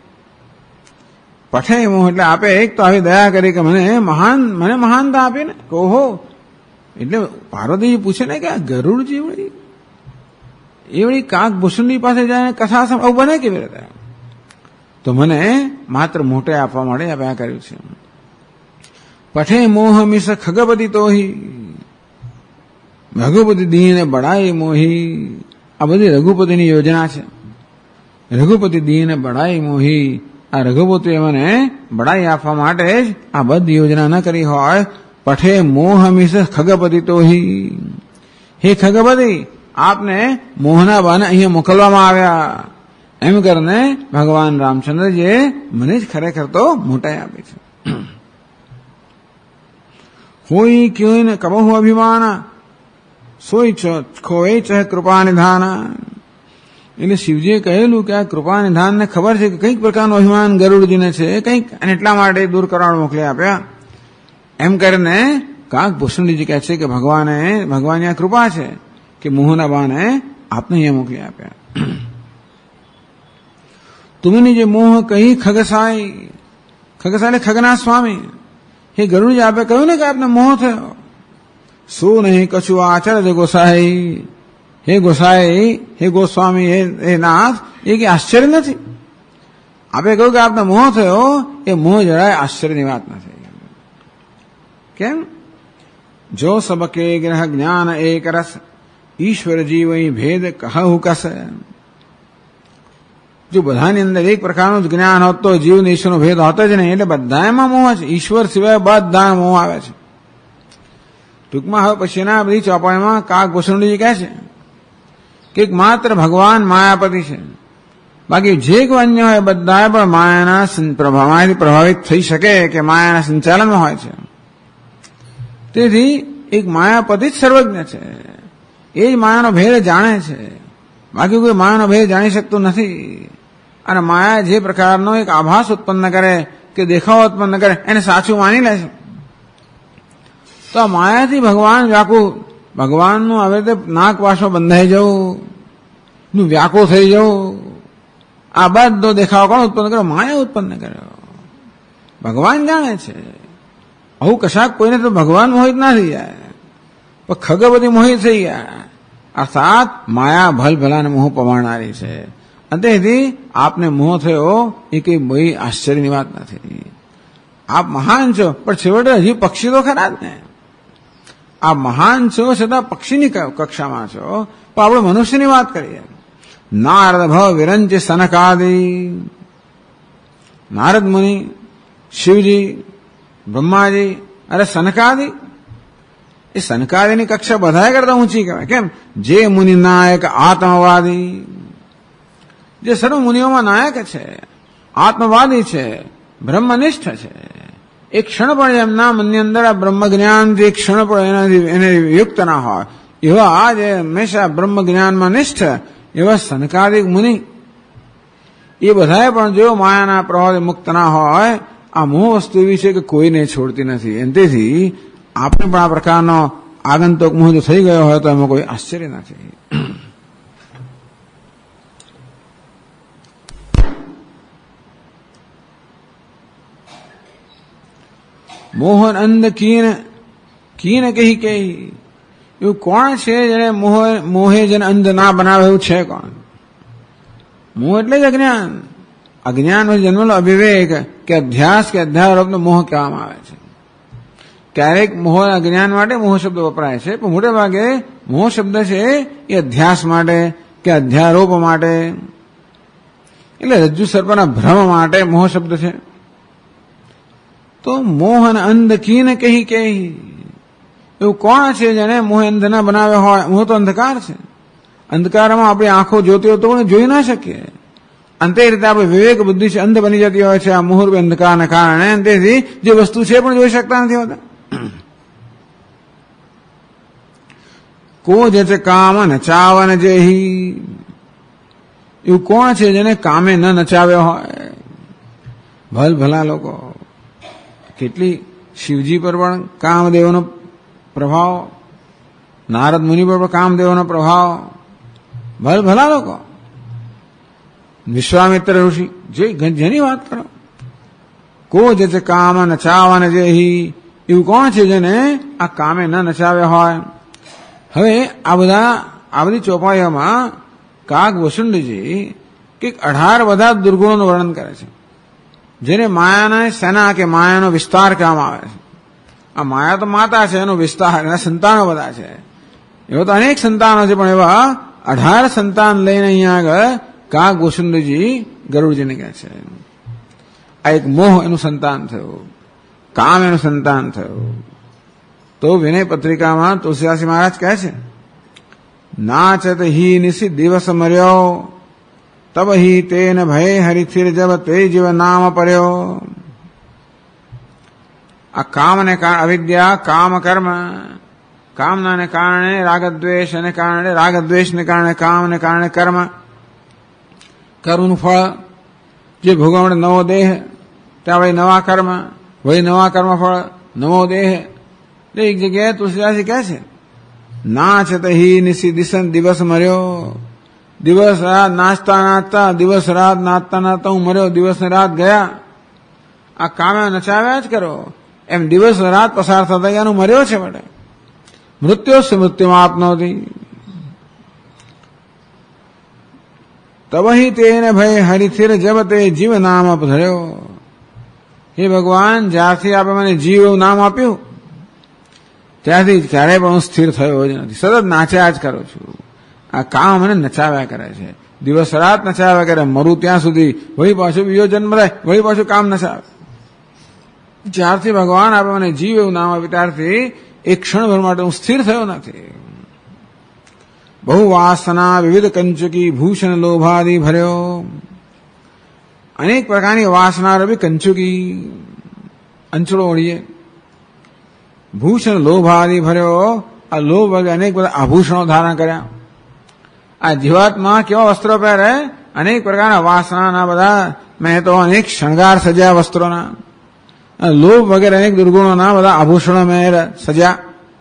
પઠે મોહ એટલે આપે એક તો આવી દયા કરી કે મને મહાનતા આપી ને. ઓહો, એટલે પાર્વતીજી પૂછે ને કે આ ગરુડજી એવડી કાક ભૂષણની પાસે જાય કથા આવું બને કેવી રીતે? તો મને માત્ર મોટે આપવા માટે આ કર્યું છે. પઠે મોહ મિસ ખગપતિ તોહી, રઘુપતિ દીને બડાઈ મોહી. આ બધી રઘુપતિની યોજના છે. રઘુપતિ દીને બડાઈ મોહી, આ રઘુપતિએ મને બડાઈ આપવા માટે જ આ બધી યોજના ન કરી હોય. પઠે મોહ મિસ ખગપતિ તોહી, હે ખગપતિ, આપને મોહના બાને અહીંયા મોકલવામાં આવ્યા. એમ કરીને ભગવાન રામચંદ્રજીએ મને જ ખરેખર તો મોટાઈ આપી છે. હોઈ ક્યોં ને કબહુ અભિમાન, સોઈ ખોએ ચહ કૃપા નિધાન. એટલે શિવજીએ કહેલું કે આ કૃપા નિધાનને ખબર છે કે કંઈક પ્રકારનું અભિમાન ગરુડજીને છે, કંઈક, અને એટલા માટે દૂર કરવાનું મોકલી આપ્યા. એમ કરીને કાક ભૂષણજી કહે છે કે ભગવાનની આ કૃપા છે કે મોહના બાને આપને અહીંયા મોકલી આપ્યા. તુમની જે મોહ કહી ખગસાઈ, ખગસાઈ ખગના સ્વામી, હે ગરુડજી, આપે કહ્યું ને કે આપને મોહ થયો. શું નહીં કશું આચર છે ગોસાઈ, હે ગોસાઈ, હે ગોસ્વામી, હે નાથ, એ કે આશ્ચર્ય નથી. આપે કહ્યું કે આપને મોહ થયો, એ મોહ જરાય આશ્ચર્યની વાત નથી. કેમ? જો સબકે ગ્રહ જ્ઞાન એક રસ, ઈશ્વર જીવ ભેદ કહું કસ. જો બધાની અંદર એક પ્રકારનું જ જ્ઞાન હોત તો જીવને ઈશ્વરનો ભેદ હોતો જ નહીં. એટલે બધામાં મોહ છે, ઈશ્વર સિવાય બધા મોહ આવે છે. ટૂંકમાં હવે પછીના બધી ચોપાઈમાં કાક ભૂષણજી કહે છે કે માત્ર ભગવાન માયાપતિ છે, બાકી જે કોઈ અન્ય હોય બધા પણ માયાથી પ્રભાવિત થઈ શકે કે માયાના સંચાલનમાં હોય છે. તેથી એક માયાપતિ જ સર્વજ્ઞ છે, એ જ માયાનો ભેદ જાણે છે, બાકી કોઈ માયાનો ભેદ જાણી શકતું નથી. અને માયા જે પ્રકારનો એક આભાસ ઉત્પન્ન કરે કે દેખાવ ઉત્પન્ન કરે એને સાચું માની લે છે. તો આ માયાથી ભગવાન વ્યાકુળ, ભગવાનનું હવે તે નાકવાસમાં બંધાઈ જવું, વ્યાકુળ થઈ જવું, આ બધો દેખાવ કોણ ઉત્પન્ન કર્યો? માયા ઉત્પન્ન કર્યો. ભગવાન જાણે છે. આવું કશાક કોઈને તો ભગવાન મોહિત ના થઈ જાય, પણ ખગપતિ મોહિત થઈ ગયા. અર્થાત માયા ભલભલાને મોહ પમાડનારી છે. અને તેથી આપને મોહ થયો એ કઈ બહુ આશ્ચર્યની વાત નથી. આપ મહાન છો, પણ છેવટે હજી પક્ષી તો ખરા જ ને. આપ મહાન છો છતાં પક્ષીની કક્ષામાં છો. પણ આપણે મનુષ્યની વાત કરીએ. નારદ ભવ વિરંચ સનકાદી, નારદ મુનિ, શિવજી, બ્રહ્માજી, અરે સનકાદી, એ સનકાદીની કક્ષા બધા કરતા ઊંચી કહેવાય. કેમ? જે મુનિ નાયક આત્મવાદી, જે સર્વ મુનિઓમાં નાયક છે, આત્મવાદી છે, બ્રહ્મનિષ્ઠ છે. એક ક્ષણ પણ એમના મનની અંદર આ બ્રહ્મ જ્ઞાનથી એક ક્ષણ પણ એને યુક્ત ના હોય એવા આ જે હંમેશા બ્રહ્મ જ્ઞાનમાં નિષ્ઠ એવા સનકાદિક મુનિ, એ બધાએ પણ જો માયાના પ્રભાવથી મુક્ત ના હોય, આ મોહ વસ્તુ એવી છે કે કોઈને છોડતી નથી. અને તેથી આપણે પણ આ પ્રકારનો આગંતુક મોહ જો થઈ ગયો હોય તો એમાં કોઈ આશ્ચર્ય નથી. મોહન અંધ કીન કહી કહી, એવું કોણ છે જેને મોહે જેને અંધ ના બનાવે? એવું છે કોણ? મોહ એટલે જ અજ્ઞાન. અજ્ઞાન જન્મેલો અવિવેક કે અધ્યાસ કે અધ્યારોપનો મોહ કહેવામાં આવે છે. ક્યારેક મોહ અજ્ઞાન માટે મોહ શબ્દ વપરાય છે, પણ મોટે ભાગે મોહ શબ્દ છે એ અધ્યાસ માટે કે અધ્યારોપ માટે, એટલે રજ્જુ સર્પના ભ્રમ માટે મોહ શબ્દ છે. તો મોહન અંધ કીન કહી કહી, એવું કોણ છે જેને મોહ અંધ ના બનાવ્યો હોય? મોહ તો અંધકાર છે. અંધકારમાં આપણી આંખો જોતી હોય તો પણ જોઈ ના શકીએ. અંતે રીતે આપણે વિવેક બુદ્ધિ છે અંધ બની જતી હોય છે આ મોહરૂપી અંધકારના કારણે. તેથી જે વસ્તુ છે પણ જોઈ શકતા નથી હોતા. કો જચ કામ નચાવન જેહી, એવું કોણ છે જેને કામે ન નચાવ્યો હોય? ભલ ભલા લોકો. કેટલી શિવજી પર પણ કામદેવનો પ્રભાવ, નારદ મુનિ પર પણ કામદેવનો પ્રભાવ. ભલ ભલા લોકો. વિશ્વામિત્ર ઋષિ જેની વાત કરો. કો જચ કામ નચાવન જેહી, એવું કોણ છે જેને આ કામે ન નચાવ્યા હોય? હવે આ બધી ચોપાઈઓમાં કાગ વસુંડજી કે 18 બધા દુર્ગુણોનું વર્ણન કરે છે, જેને માયાના સેના કે માયાનો વિસ્તાર કહેવામાં આવે છે. આ માયા તો માતા છે, એનો વિસ્તાર, એના સંતાનો બધા છે. એવા તો અનેક સંતાનો છે, પણ એવા 18 સંતાન લઈને અહીંયા આગળ કાગ વસુંડજી ગરુડજીને કહે છે. આ એક મોહ એનું સંતાન થયું, કામ એનું સંતાન થયું. તો વિનય પત્રિકામાં તુલસીદાસજી મહારાજ કહે છે, નાચત હી નિશી દિવસ મર્યો, તબ હી તેન ભય હરિથિર જબ તે જીવ નામ पर्यो. આ કામને કારણે અવિદ્યા, કામ કર્મ, કામનાને કારણે રાગદ્વેષને કારણે, રાગદ્વેષને કારણે કામને કારણે કર્મ, કર્મનું ફળ જે ભોગવણ નવો દેહ, ત્યાં વળી નવા કર્મ, વળી નવા કર્મ ફળ, નવો દેહ. એક જગ્યાએ તુલસીદાસજી કહે છે, નાચત હી નિશી દિશન દિવસ મર્યો, દિવસ રાત નાચતા નાચતા, દિવસ રાત નાચતા નાચતા હું મર્યો, દિવસ ને રાત ગયા. આ કામે નચાવ્યા જ કરો, એમ દિવસ રાત પસાર થતા ગયા, મર્યો છે માટે. મૃત્યુ મૃત્યુમાં આપનોતી, તબહી તેને ભય હરિથિર જબ તે જીવ નામ ધર્યો. હે ભગવાન, જ્યારથી આપે મને જીવ એવું નામ આપ્યું ત્યારથી ક્યારેય પણ હું સ્થિર થયો જ નથી. સતત નાચ્યા જ કરું છું. આ કામ મને નચાવ્યા કરે છે, દિવસ રાત નચાવ્યા કરે. મરું ત્યાં સુધી વળી પાછું બીજો જન્મ રહે, વળી પાછું કામ નચાવે. જ્યારથી ભગવાન આપે મને જીવ એવું નામ આપ્યું ત્યારથી એક ક્ષણભર માટે હું સ્થિર થયો નથી. બહુ વાસના વિવિધ કંચુકી ભૂષણ લોભાદી ભર્યો. અનેક પ્રકારની વાસના રવી કંચુકી, અંચળો ઓળીએ. ભૂષણ લોભાદી ભર્યો, આ લોભ વગેરે અનેક બધા આભૂષણો ધારણ કર્યા. આ જીવાત્મા કેવા વસ્ત્રો પહેરે? અનેક પ્રકારના વાસનાના બધા, મેં તો અનેક શણગાર સજ્યા વસ્ત્રોના, લોભ વગેરે અનેક દુર્ગુણોના બધા આભૂષણો મેં સજ્યા.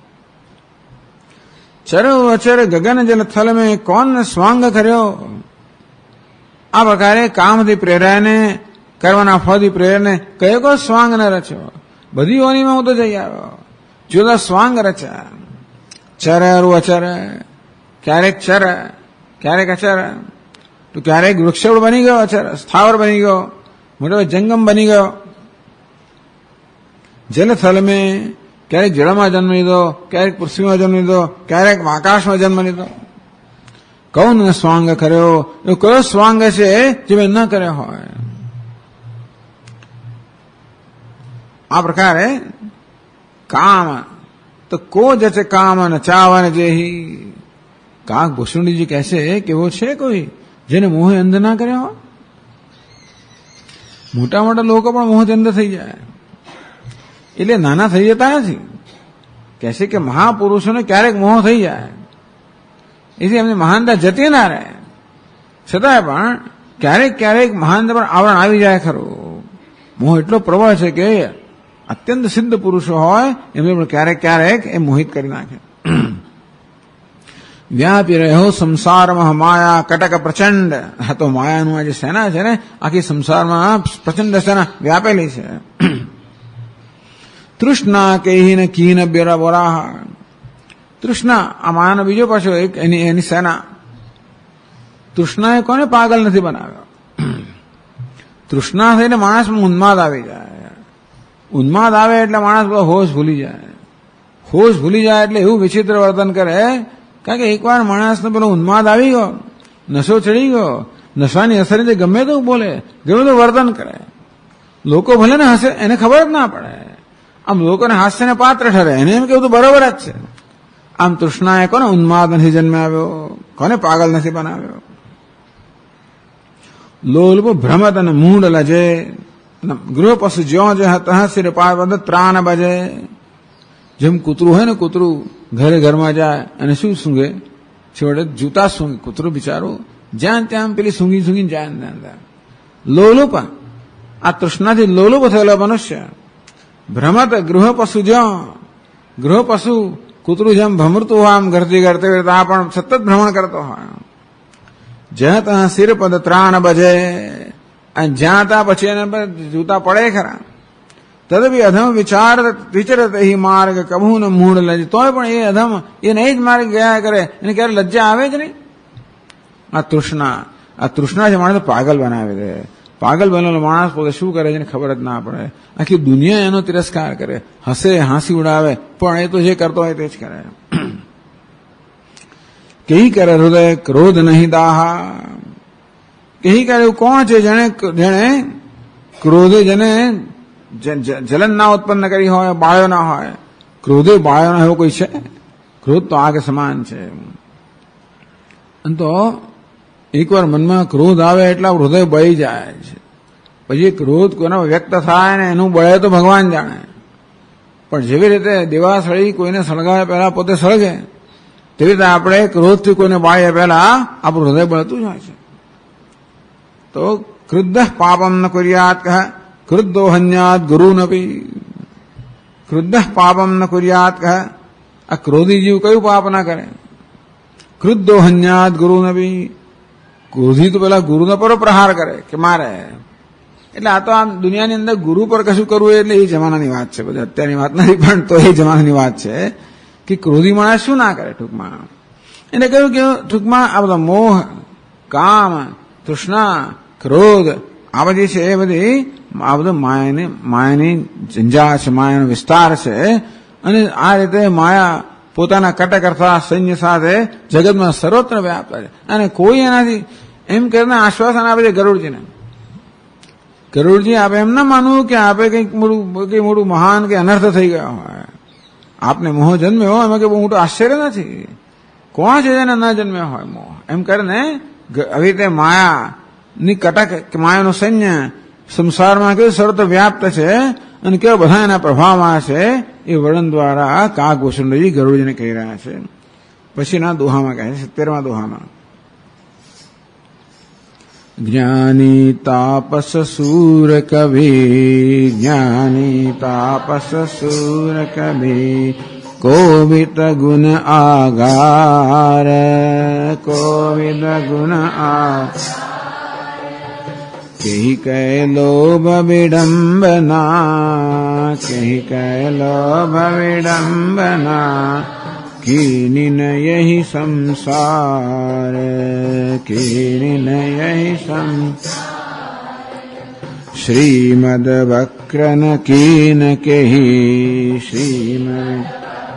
ચર અચર ગગન જલ થલ મેં કોણ સ્વાંગ કર્યો. આ પ્રકારે કામથી પ્રેરાયને, કરવાના ફળથી પ્રેરને કયો કોઈ સ્વાંગ ન રચ્યો. બધી યોનીમાં હું તો જઈ આવ્યો, જુદા સ્વાંગ રચ્યા. ચર અચર, ક્યારેક ચર, ક્યારેક અચર. તો ક્યારેક વૃક્ષ બની ગયો, અચર સ્થાવર બની ગયો, મોટો જંગમ બની ગયો. જલ થલ મેં, ક્યારેક જળમાં જન્મ લીધો, ક્યારેક પૃથ્વીમાં જન્મ લીધો, ક્યારેક આકાશમાં જન્મ લીધો. કૌન સ્વાંગ કર્યો, એ કયો સ્વાંગ છે જે મેં ન કર્યો હોય. આ પ્રકારે કામ તો કો જશે કામ નચાવન જેહી. કાક ભૂષણજી કહેશે કે એવો છે કોઈ જેને મોહે અંધ ના કર્યો હોય? મોટા મોટા લોકો પણ મોહથી અંધ થઈ જાય, એટલે નાના થઈ જતા નથી. કહેશે કે મહાપુરુષોને ક્યારેક મોહ થઈ જાય, એથી એમની મહાનતા જતી ના રહે. છતાંય પણ ક્યારેક ક્યારેક મહાનતા પર આવરણ આવી જાય ખરું. મોહ એટલો પ્રબળ છે કે અત્યંત સિદ્ધ પુરુષો હોય એમને પણ ક્યારેક ક્યારેક એ મોહિત કરી નાખે. વ્યાપી રહ્યો સંસારમાં માયા કટક પ્રચંડ. આ તો માયાનું આ જે સેના છે ને, આખી સંસારમાં પ્રચંડ સેના વ્યાપેલી છે. તૃષ્ણા કહીને કીન બેરા બોરાહ. તૃષ્ણા આ માયાનો બીજો પાછો એક એની સેના. તૃષ્ણાએ કોને પાગલ નથી બનાવ્યો? તૃષ્ણા થઈને માણસમાં ઉન્માદ આવી જાય. ઉન્માદ આવે એટલે માણસ બધો હોશ ભૂલી જાય. હોશ ભૂલી જાય એટલે એવું વિચિત્ર વર્તન કરે. કારણ કે એકવાર માણસને પેલો ઉન્માદ આવી ગયો, નશો ચડી ગયો, નશાની અસર ગમે તો બોલે, ગમે તો વર્તન કરે. લોકો ભલે ને હસે, એને ખબર જ ના પડે. આમ લોકોને હાસ્યને પાત્ર ઠરે, એને એમ કેવું તો બરોબર જ છે. આમ તૃષ્ણાએ કોને ઉન્માદ નથી જન્માવ્યો, કોને પાગલ નથી બનાવ્યો? લોલપ ભ્રમત અને મૂઢ લજે, ગૃહ પશુ જ્યો જ તહસિર પાવદ ત્રાણ બજે. જેમ કૂતરું હોય ને, કૂતરું ઘરમાં જાય અને શું સૂંઘે? છેવટે જૂતા સૂંઘે. કૂતરું બિચારું જ્યાં ત્યાં પેલી સૂંઘીને જાય અંદર. લોલુપ, આ તૃષ્ણાથી લોલુપ થયેલો મનુષ્ય. ભ્રમત ગૃહ પશુ જ્યો, ગૃહ પશુ કૂતરું જેમ ભમરતું હોય આમ ઘરથી આ પણ સતત ભ્રમણ કરતો હોય. જ્યાં ત્યાં શિરપદ ત્રાણ બજે, અને જ્યાં ત્યાં પછી એના પર જૂતા પડે ખરા. તદપી અધમ વિચાર વિચરત એ માર્ગ કભું ને મૂળ લજે. તોય પણ એ અધમ એ નહીં જ માર્ગ ગયા કરે, એને ક્યારે લજ્જા આવે જ નહીં. આ તૃષ્ણા છે માણસ પાગલ બનાવી દે. પાગલ બનેલો માણસ પોતે શું કરે છે એને ખબર જ ના પડે. આખી દુનિયા એનો તિરસ્કાર કરે, હસે, હાંસી ઉડાવે, પણ એ તો જે કરતો હોય તે જ કરે. કહી કરે હૃદય ક્રોધ નહીં દાહા. કહી કરે એવું કોણ છે જેને ક્રોધે જેને જલન ના ઉત્પન્ન કરી હોય, બાળ્યો ના હોય? ક્રોધે બાળ્યો ના એવો કોઈ છે? ક્રોધ તો આગ સમાન છે. તો એકવાર મનમાં ક્રોધ આવે એટલે હૃદય બળી જાય છે. પછી ક્રોધ કોઈના વ્યક્ત થાય ને એનું બળે તો ભગવાન જાણે. પણ જેવી રીતે દેવાસળી કોઈને સળગાવે પહેલા પોતે સળગે, તેવી રીતે આપણે ક્રોધથી કોઈને બાળીએ પહેલા આપણું હૃદય બળતું જ હોય છે. તો ક્રુદ્ધ પાપમ ન કુર્યાત કહે, ક્રુદ્ધો હન્યાત ગુરુ નપી. ક્રુદ્ધ પાપમ ન કુર્યાત કહે, આ ક્રોધી જીવ કયું પાપ ના કરે? ક્રુદ્ધો હન્યાત ગુરુ નપી. ક્રોધી તો પેલા ગુરુના પર પ્રહાર કરે કે મારે. એટલે આ તો આમ દુનિયાની અંદર ગુરુ પર કશું કરવું એટલે એ જમાનાની વાત છે, બધી અત્યારની વાત નથી, પણ તો એ જમાનાની વાત છે કે ક્રોધી માણસ શું ના કરે. ટૂંકમાં એને કહ્યું કે ટૂંકમાં આ બધા મોહ, કામ, તૃષ્ણા, ક્રોધ આ બધી છે એ બધી આ બધું માયાની ઝંઝાળ છે, માયાનો વિસ્તાર છે. અને આ રીતે માયા પોતાના કટકર્તા સૈન્ય સાથે જગતમાં સર્વત્ર વ્યાપ્ત છે. અને કોઈ એનાથી એમ કરીને આશ્વાસન આપે છે ગરુડજીને. ગરુડજી આપે એમ ના માનવું કે આપે કંઈક મોટું મહાન કે અનર્થ થઈ ગયો હોય. આપને મોહ જન્મ્યો એમાં કે બહુ મોટું આશ્ચર્ય નથી. કોણ છે જેને ન જન્મ્યો હોય મોહ? એમ કરીને આવી રીતે માયાની કટક, માયાનું સૈન્ય સંસારમાં કેવું સર્વત્ર વ્યાપ્ત છે અને કેવા બધા એના પ્રભાવમાં છે એ વર્ણન દ્વારા કાગભૂષણજી ગરુડજીને કહી રહ્યા છે. પછીના દોહામાં કહે છે, 17મા દોહામાં, જ્ઞાની તાપસ સૂર કવિ, જ્ઞાની તાપસ સૂર કવિ, કોવિદ ગુણ આગાર, કોવિદ ગુણ આગાર. કહી કહે લોભ વિડંબના, કહી કહે લોભ વિડંબના, કીનિન યહી સંસાર, કીનિન યહી સંસાર. શ્રીમદ વક્રન કીન કહી, શ્રીમદ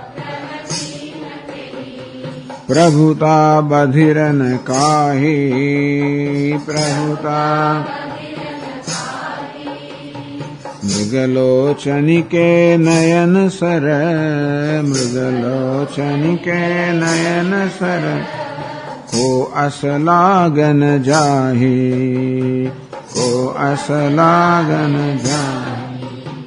પ્રભુતા બધિરન કાહી, પ્રભુતા મૃગલોચનિકે નયન સર, મૃગલોચનિકે નયન સર. કો અસલાગન જાહી, કો અસલાગન જાહી.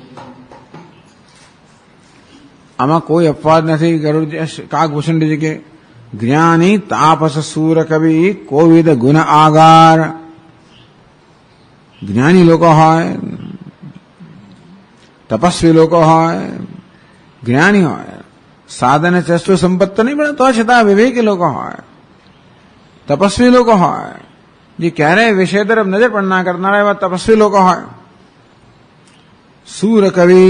આમાં કોઈ અપવાદ નથી. ગરુડજી કાગભૂષણજી કે જ્ઞાની તાપસ સૂર કવિ, કોવિદ ગુણ આગાર. જ્ઞાની લોકો હોય, તપસ્વી લોકો હોય, જ્ઞાની હોય, સાધન ચસ્તુ સંપત્ત નહીં મળે તો છતાં વિવેકી લોકો હોય, તપસ્વી લોકો હોય, જે ક્યારેય વિષય તરફ નજર પણ ના કરનારા એવા તપસ્વી લોકો હોય. સૂર કવિ,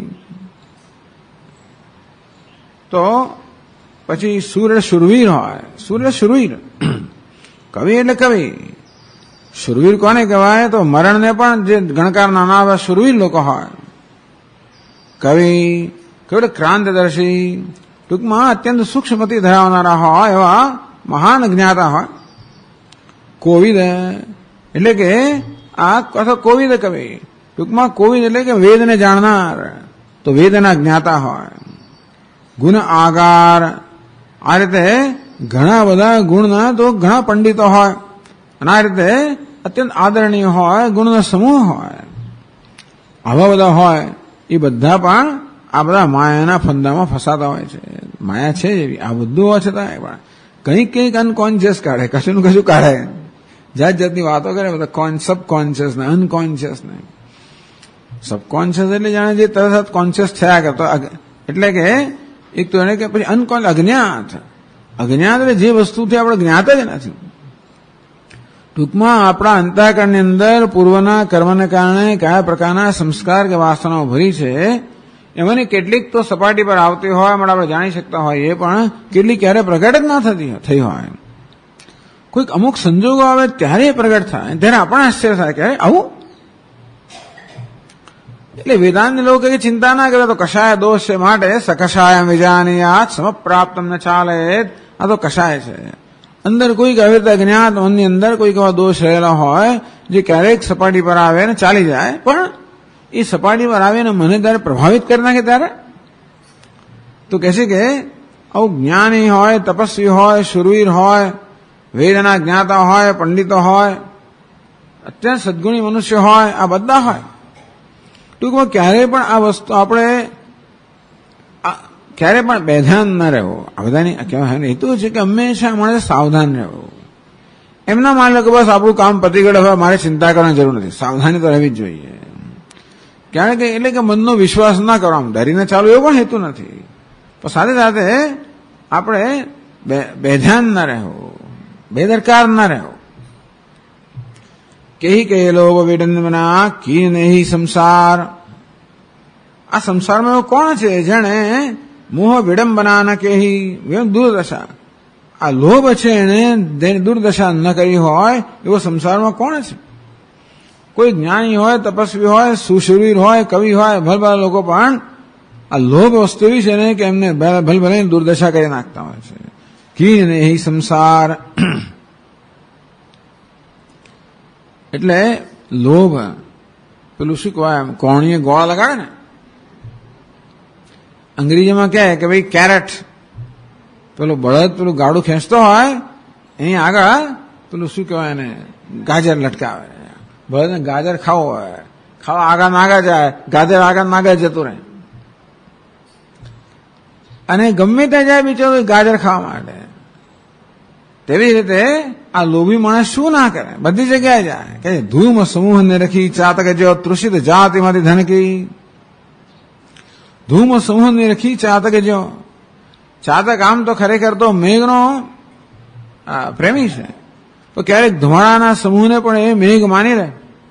તો પછી સૂર શુરવીર હોય. સૂર શુરવીર, કવિ એટલે કવિ. શુરવીર કોને કહેવાય? તો મરણને પણ જે ગણકાર નાના એવા શુરવીર લોકો હોય. કવિ કેવળ ક્રાંતદર્શી, ટૂંકમાં અત્યંત સૂક્ષ્મતિ ધરાવનારા હોય એવા મહાન જ્ઞાતા હોય. કોવિદ એટલે કે આ અથવા કોવિદ કવિ, ટૂંકમાં કોવિદ એટલે કે વેદને જાણનાર, તો વેદના જ્ઞાતા હોય. ગુણ આગાર, આ રીતે ઘણા બધા ગુણના તો ઘણા પંડિતો હોય, અને આ રીતે અત્યંત આદરણીય હોય, ગુણનો સમૂહ હોય. આવા બધા હોય એ બધા પણ આ બધા માયાના ફંદામાં ફસાતા હોય છે. માયા છે એવી, આ બધું હોય છતાં પણ કંઈક કંઈક અનકોન્શિયસ કાઢે, કશું કશું કાઢે, જાત જાતની વાતો કરે બધા. સબકોન્શિયસ ને અનકોન્શિયસ ને સબકોન્શિયસ એટલે જાણે જે તરત કોન્શિયસ થયા કરતો, એટલે કે એક તો એને કે પછી અજ્ઞાત. અજ્ઞાત એટલે જે વસ્તુથી આપણે જ્ઞાત જ નથી. ટૂંકમાં આપણા અંતઃકરણની અંદર પૂર્વના કર્મને કારણે કયા પ્રકારના સંસ્કાર કે વાસનાઓ ભરી છે એમાંની કેટલીક તો સપાટી પર આવતી હોય, એમાં આપણે જાણી શકતા હોઈએ, પણ કેટલીક ક્યારે પ્રગટ જ ના થઈ હોય. કોઈક અમુક સંજોગો આવે ત્યારે પ્રગટ થાય, ત્યારે આપણને આશ્ચર્ય થાય કે આવું. એટલે વેદાંત લોકો કે ચિંતા ના કરે તો કષાય દોષ છે, માટે સકષાય વિજાનીયાત સમપ્રાપ્તમ ન ચાલે. આ તો કષાય છે. અંદર કોઈક આવી રીતે અજ્ઞાત મનની અંદર કોઈક એવા દોષ રહેલા હોય જે ક્યારેક સપાટી પર આવે ને ચાલી જાય, પણ એ સપાટી પર આવીને મને ત્યારે પ્રભાવિત કરી નાખે. ત્યારે તો કહે છે કે આવું જ્ઞાની હોય, તપસ્વી હોય, શુરવીર હોય, વેદના જ્ઞાતા હોય, પંડિતો હોય, અત્યંત સદગુણી મનુષ્ય હોય, આ બધા હોય. ટૂંકમાં ક્યારેય પણ આ વસ્તુ આપણે ક્યારે પણ બેધ્યાન ન રહેવું. આ બધાની કહેવાય હેતુ છે કે હંમેશા મારે સાવધાન રહેવું. એમના માન લો કે બસ આપણું કામ પતી ગયું, હવે મારે ચિંતા કરવાની જરૂર નથી. સાવધાની તો રહેવી જ જોઈએ. કારણ કે એટલે કે મનનો વિશ્વાસ ના કરો, આમ ડરીને ચાલુ એવો પણ હેતુ નથી. પણ સાથે સાથે આપણે બેધ્યાન ન રહેવું, બેદરકાર ન રહેવું. કહી લોભ વિડંબના કી નહીં સંસાર. આ સંસારમાં એવું કોણ છે જેણે મોહ વિડંબના ન કહી દુર્દશા, આ લોભ છે એને દુર્દશા ન કરી હોય એવો સંસારમાં કોણ છે? કોઈ જ્ઞાની હોય, તપસ્વી હોય, સુશૂરવીર હોય, કવિ હોય, ભલભલા લોકો પણ આ લોભ વસ્તુ એવી છે ને કે એમને ભલભલે દુર્દશા કરી નાખતા હોય છે. કી નહીં સંસાર એટલે લોભ, પેલું શું કહેવાય, કોણીએ ગોળા લગાડે ને, અંગ્રેજીમાં કહે કે ભાઈ કેરેટ, પેલું બળદ પેલું ગાડું ખેંચતો હોય એની આગળ પેલું શું કહેવાય એને ગાજર લટકાવે. બળદને ગાજર ખાવું હોય, ખાવા આગળ નાગા જાય, ગાજર આગળ નાગા જતું રહે, અને ગમે ત્યાં જાય બિચારો ગાજર ખાવા માટે. તેવી રીતે આ લોભી માણસ શું ના કરે, બધી જગ્યાએ જાય કે ધૂમ સમૂહ ને રખી ચાતક જો તૃષિત જાતિમાંથી ધનકી. ધૂમ સમૂહ ને રખી ચાતક જો. ચાતક આમ તો ખરેખર તો મેઘનો પ્રેમી છે, તો ક્યારેક ધુમાડાના સમૂહને પણ એ મેઘ માની રહે.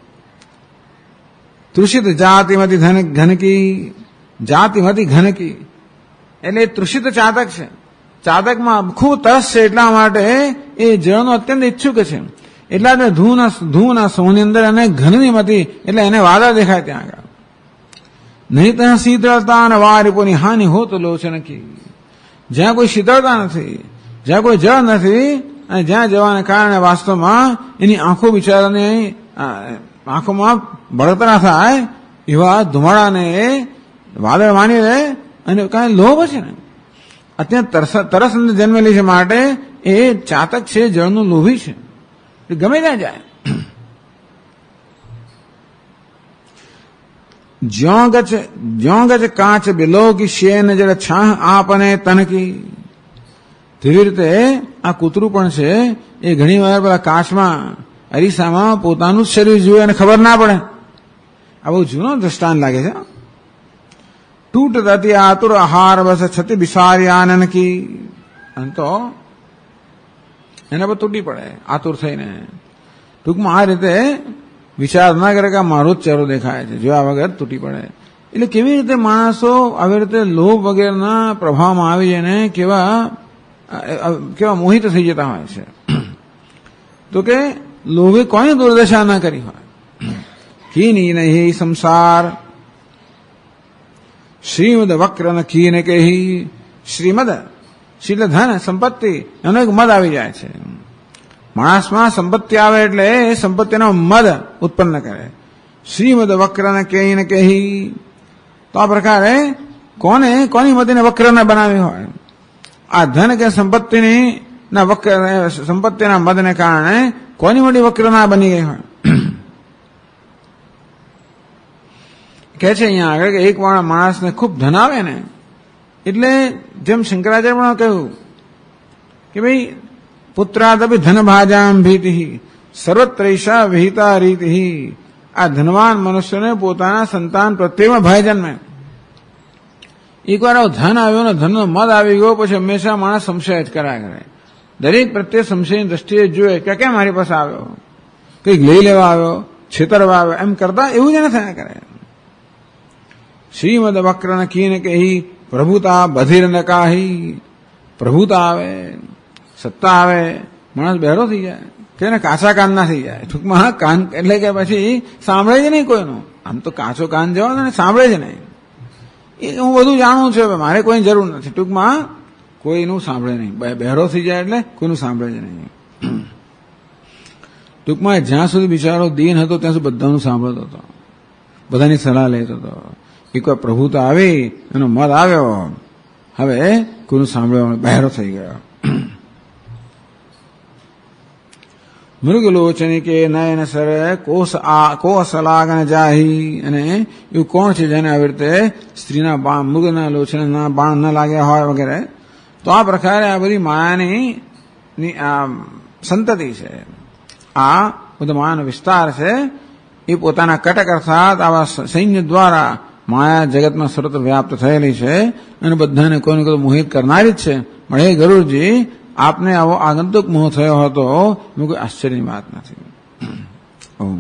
તૃષિત જાતિમાંથી ઘનકી, જાતિમાંથી ઘનકી એટલે તૃષિત ચાતક છે. ચાતકમાં ખૂબ તરસ છે, એટલા માટે એ જળનો અત્યંત ઈચ્છુક છે. એટલા જ ધૂના સમૂહની અંદર અને ઘનનીમાંથી એટલે એને વાદળ દેખાય ત્યાં આગળ. નહીં ત્યાં શીતળતા અને વારિપોની હાનિ હોત લોચન કી. જ્યાં કોઈ શીતળતા નથી, જ્યાં કોઈ જળ નથી, અને જ્યાં જવાને કારણે વાસ્તવમાં એની આંખો બિચારાની આંખોમાં બળતરા થાય એવા ધુમાડાને વાદળ માની રહે. અને કાંઈ લોભ છે ને, અત્યારે તરસ જન્મેલી છે, માટે એ ચાતક છે, જળનું લોભી છે, ગમે ત્યાં જાય. જ્યો ગચ કાચ બિલો કી શેન જળ છાહ આપને તનકી. તેવી રીતે આ કૂતરું પણ છે, એ ઘણી વાર પેલા કાચમાં અરીસામાં પોતાનું જ શરીર જુએ અને ખબર ના પડે. આ બહુ જૂનો દ્રષ્ટાંત લાગે છે. તૂટ દતી આતુર આહાર બસ છતી બિસારી આનંદ કી. અને તો એના પર તૂટી પડે આતુર થઈને. ટૂંકમાં આ રીતે વિચાર ના કરે કે મારો જ ચહેરો દેખાય છે, જોયા વગર તૂટી પડે. એટલે કેવી રીતે માણસો આવી રીતે લોભ વગેરેના પ્રભાવમાં આવી જઈને કેવા મોહિત થઈ જતા હોય છે. તો કે લોભે કોની દુર્દશા ના કરી હોય. કીની નહીં સંસાર શ્રીમદ વક્ર ન કીને કહી. શ્રીમદ શીલ ધન સંપત્તિ એનો એક મદ આવી જાય છે. માણસમાં સંપત્તિ આવે એટલે એ સંપત્તિનો મદ ઉત્પન્ન કરે. શ્રીમદ વક્ર ન કહીને કહી. તો આ પ્રકારે કોની મદને વક્ર ન બનાવી હોય. આ ધન કે સંપત્તિના મદને કારણે કોની મોટી વક્ર ના બની ગઈ હોય. કહે છે અહીંયા આગળ કે એક માણસને ખૂબ ધન આવે ને એટલે જેમ શંકરાચાર્ય પણ કહ્યું કે ભાઈ પુત્રાદપી ધન ભાજામ ભીતિ સર્વત્રૈષા વિહિતા રીતિ. આ ધનવાન મનુષ્યને પોતાના સંતાન પ્રત્યેમાં ભય જન્મે. એકવાર ધન આવ્યો ને ધનનો મદ આવી ગયો પછી હંમેશા માણસ સંશય જ કર્યા કરે. દરેક પ્રત્યે સંશયની દ્રષ્ટિએ જોઈએ કે કેમ મારી પાસે આવ્યો, કંઈક લઈ લેવા આવ્યો, છેતરવા આવ્યો, એમ કરતા એવું જ ન થયા કરે. શ્રીમદ વક્ર ન કીને કહી. પ્રભુતા બધીર ન કાહી. પ્રભુતા આવે, સત્તા આવે, માણસ બહેરો થઈ જાય કે કાચા કાન ના થઈ જાય. ટૂંકમાં કાન એટલે કે પછી સાંભળે જ નહીં કોઈનું. આમ તો કાચો કાન જવા ને સાંભળે જ નહીં. એ હું બધું જાણું છું, મારે કોઈ જરૂર નથી. ટૂંકમાં કોઈનું સાંભળે નહીં. બહેરો થઈ જાય એટલે કોઈનું સાંભળે જ નહીં. ટૂંકમાં જ્યાં સુધી બિચારો દીન હતો ત્યાં સુધી બધાનું સાંભળતો હતો, બધાની સલાહ લેતો હતો. એકવાર પ્રભુતા આવી, એનો મત આવ્યો, હવે કોઈનું સાંભળવાનો બહેરો થઈ ગયો. મૃગલોચની કે નયન સર કોસલાગન જાહી. અને એવું કોણ છે જેને આવી રીતે સ્ત્રીના મૃગના લોચનના બાણ ન લાગ્યા હોય વગેરે. તો આ પ્રકારે આ બધી માયાની સંતતિ છે. આ બધો માયાનો વિસ્તાર છે. એ પોતાના કટક અર્થાત આવા સૈન્ય દ્વારા માયા જગતમાં સર્વત્ર વ્યાપ્ત થયેલી છે અને બધાને કોઈને કોઈ મોહિત કરનારી જ છે. પણ હે ગરુડજી, આપને આવો આગંતુક મોહ થયો હતો એમાં કોઈ આશ્ચર્યની વાત નથી. ઓમ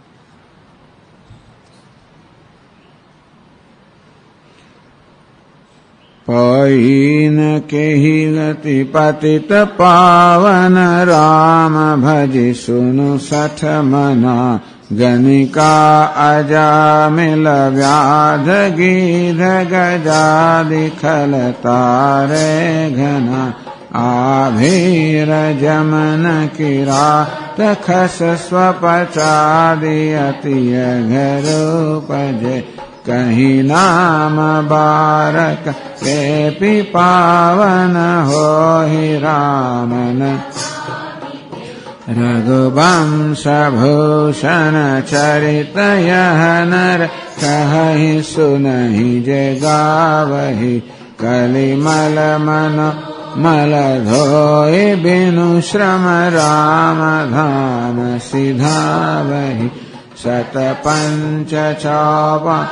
પૈન કેહિલતિ પતિત પાવન રામ ભજી સુનુ સઠ મના ગણિકા અજામિલ વ્યાધ ગીધ ગજાદિ ખલ તારે ઘના આભીર જમન કિરાત ખસ સ્વપચાદિ અતિય ઘરૂપજે કહી નામ બારક કે પાવન હોહિ રામન રઘુવંશ ભૂષણ ચરિત યહ નર કહી સુનહિ જે ગાવહિ કલિમલ મન મલ ધોય બિनु શ્રમ રામ ધામ સિધાવહિ સત પંચ ચોપન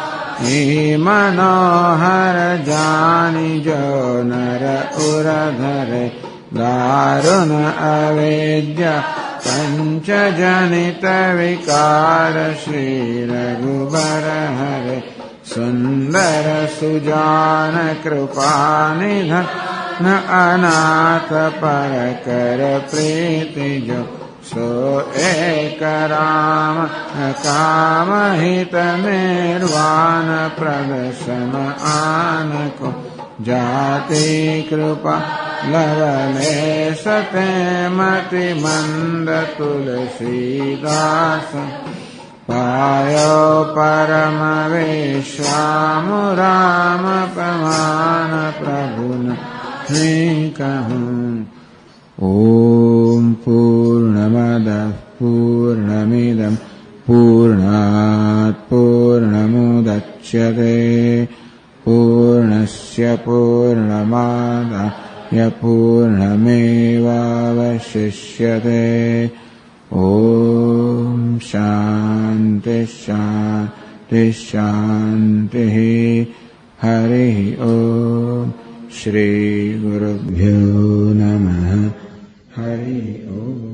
મનોહર જાની જો નર ઉરધરે દારુણ અવેદ્ય પંચ જનિત વિકાર શ્રી રઘુબર હરે સુંદર સુજાન કૃપા નિધન અનાથ પર કર પ્રીતિ જો સો એક રામ કામ હિત નિર્વાણ પ્રદર્શન આનકો જાતિ કૃપા લવલે સતે મતિ મંદ તુલસીદાસ પાયો પરમ વિશ્વામ રામ પ્રમાણ પ્રભુન કહું. ઓમ પૂર્ણમદ પૂર્ણમિદમ પૂર્ણાત પૂર્ણમુદચ્યતે પૂર્ણસ્ય પૂર્ણમાદાય પૂર્ણમેવાવશિષ્યતે. ઓમ શાંતિ શાંતિ શાંતિ. हरि ओम श्री गुरुभ्यो नमः हरि ओम।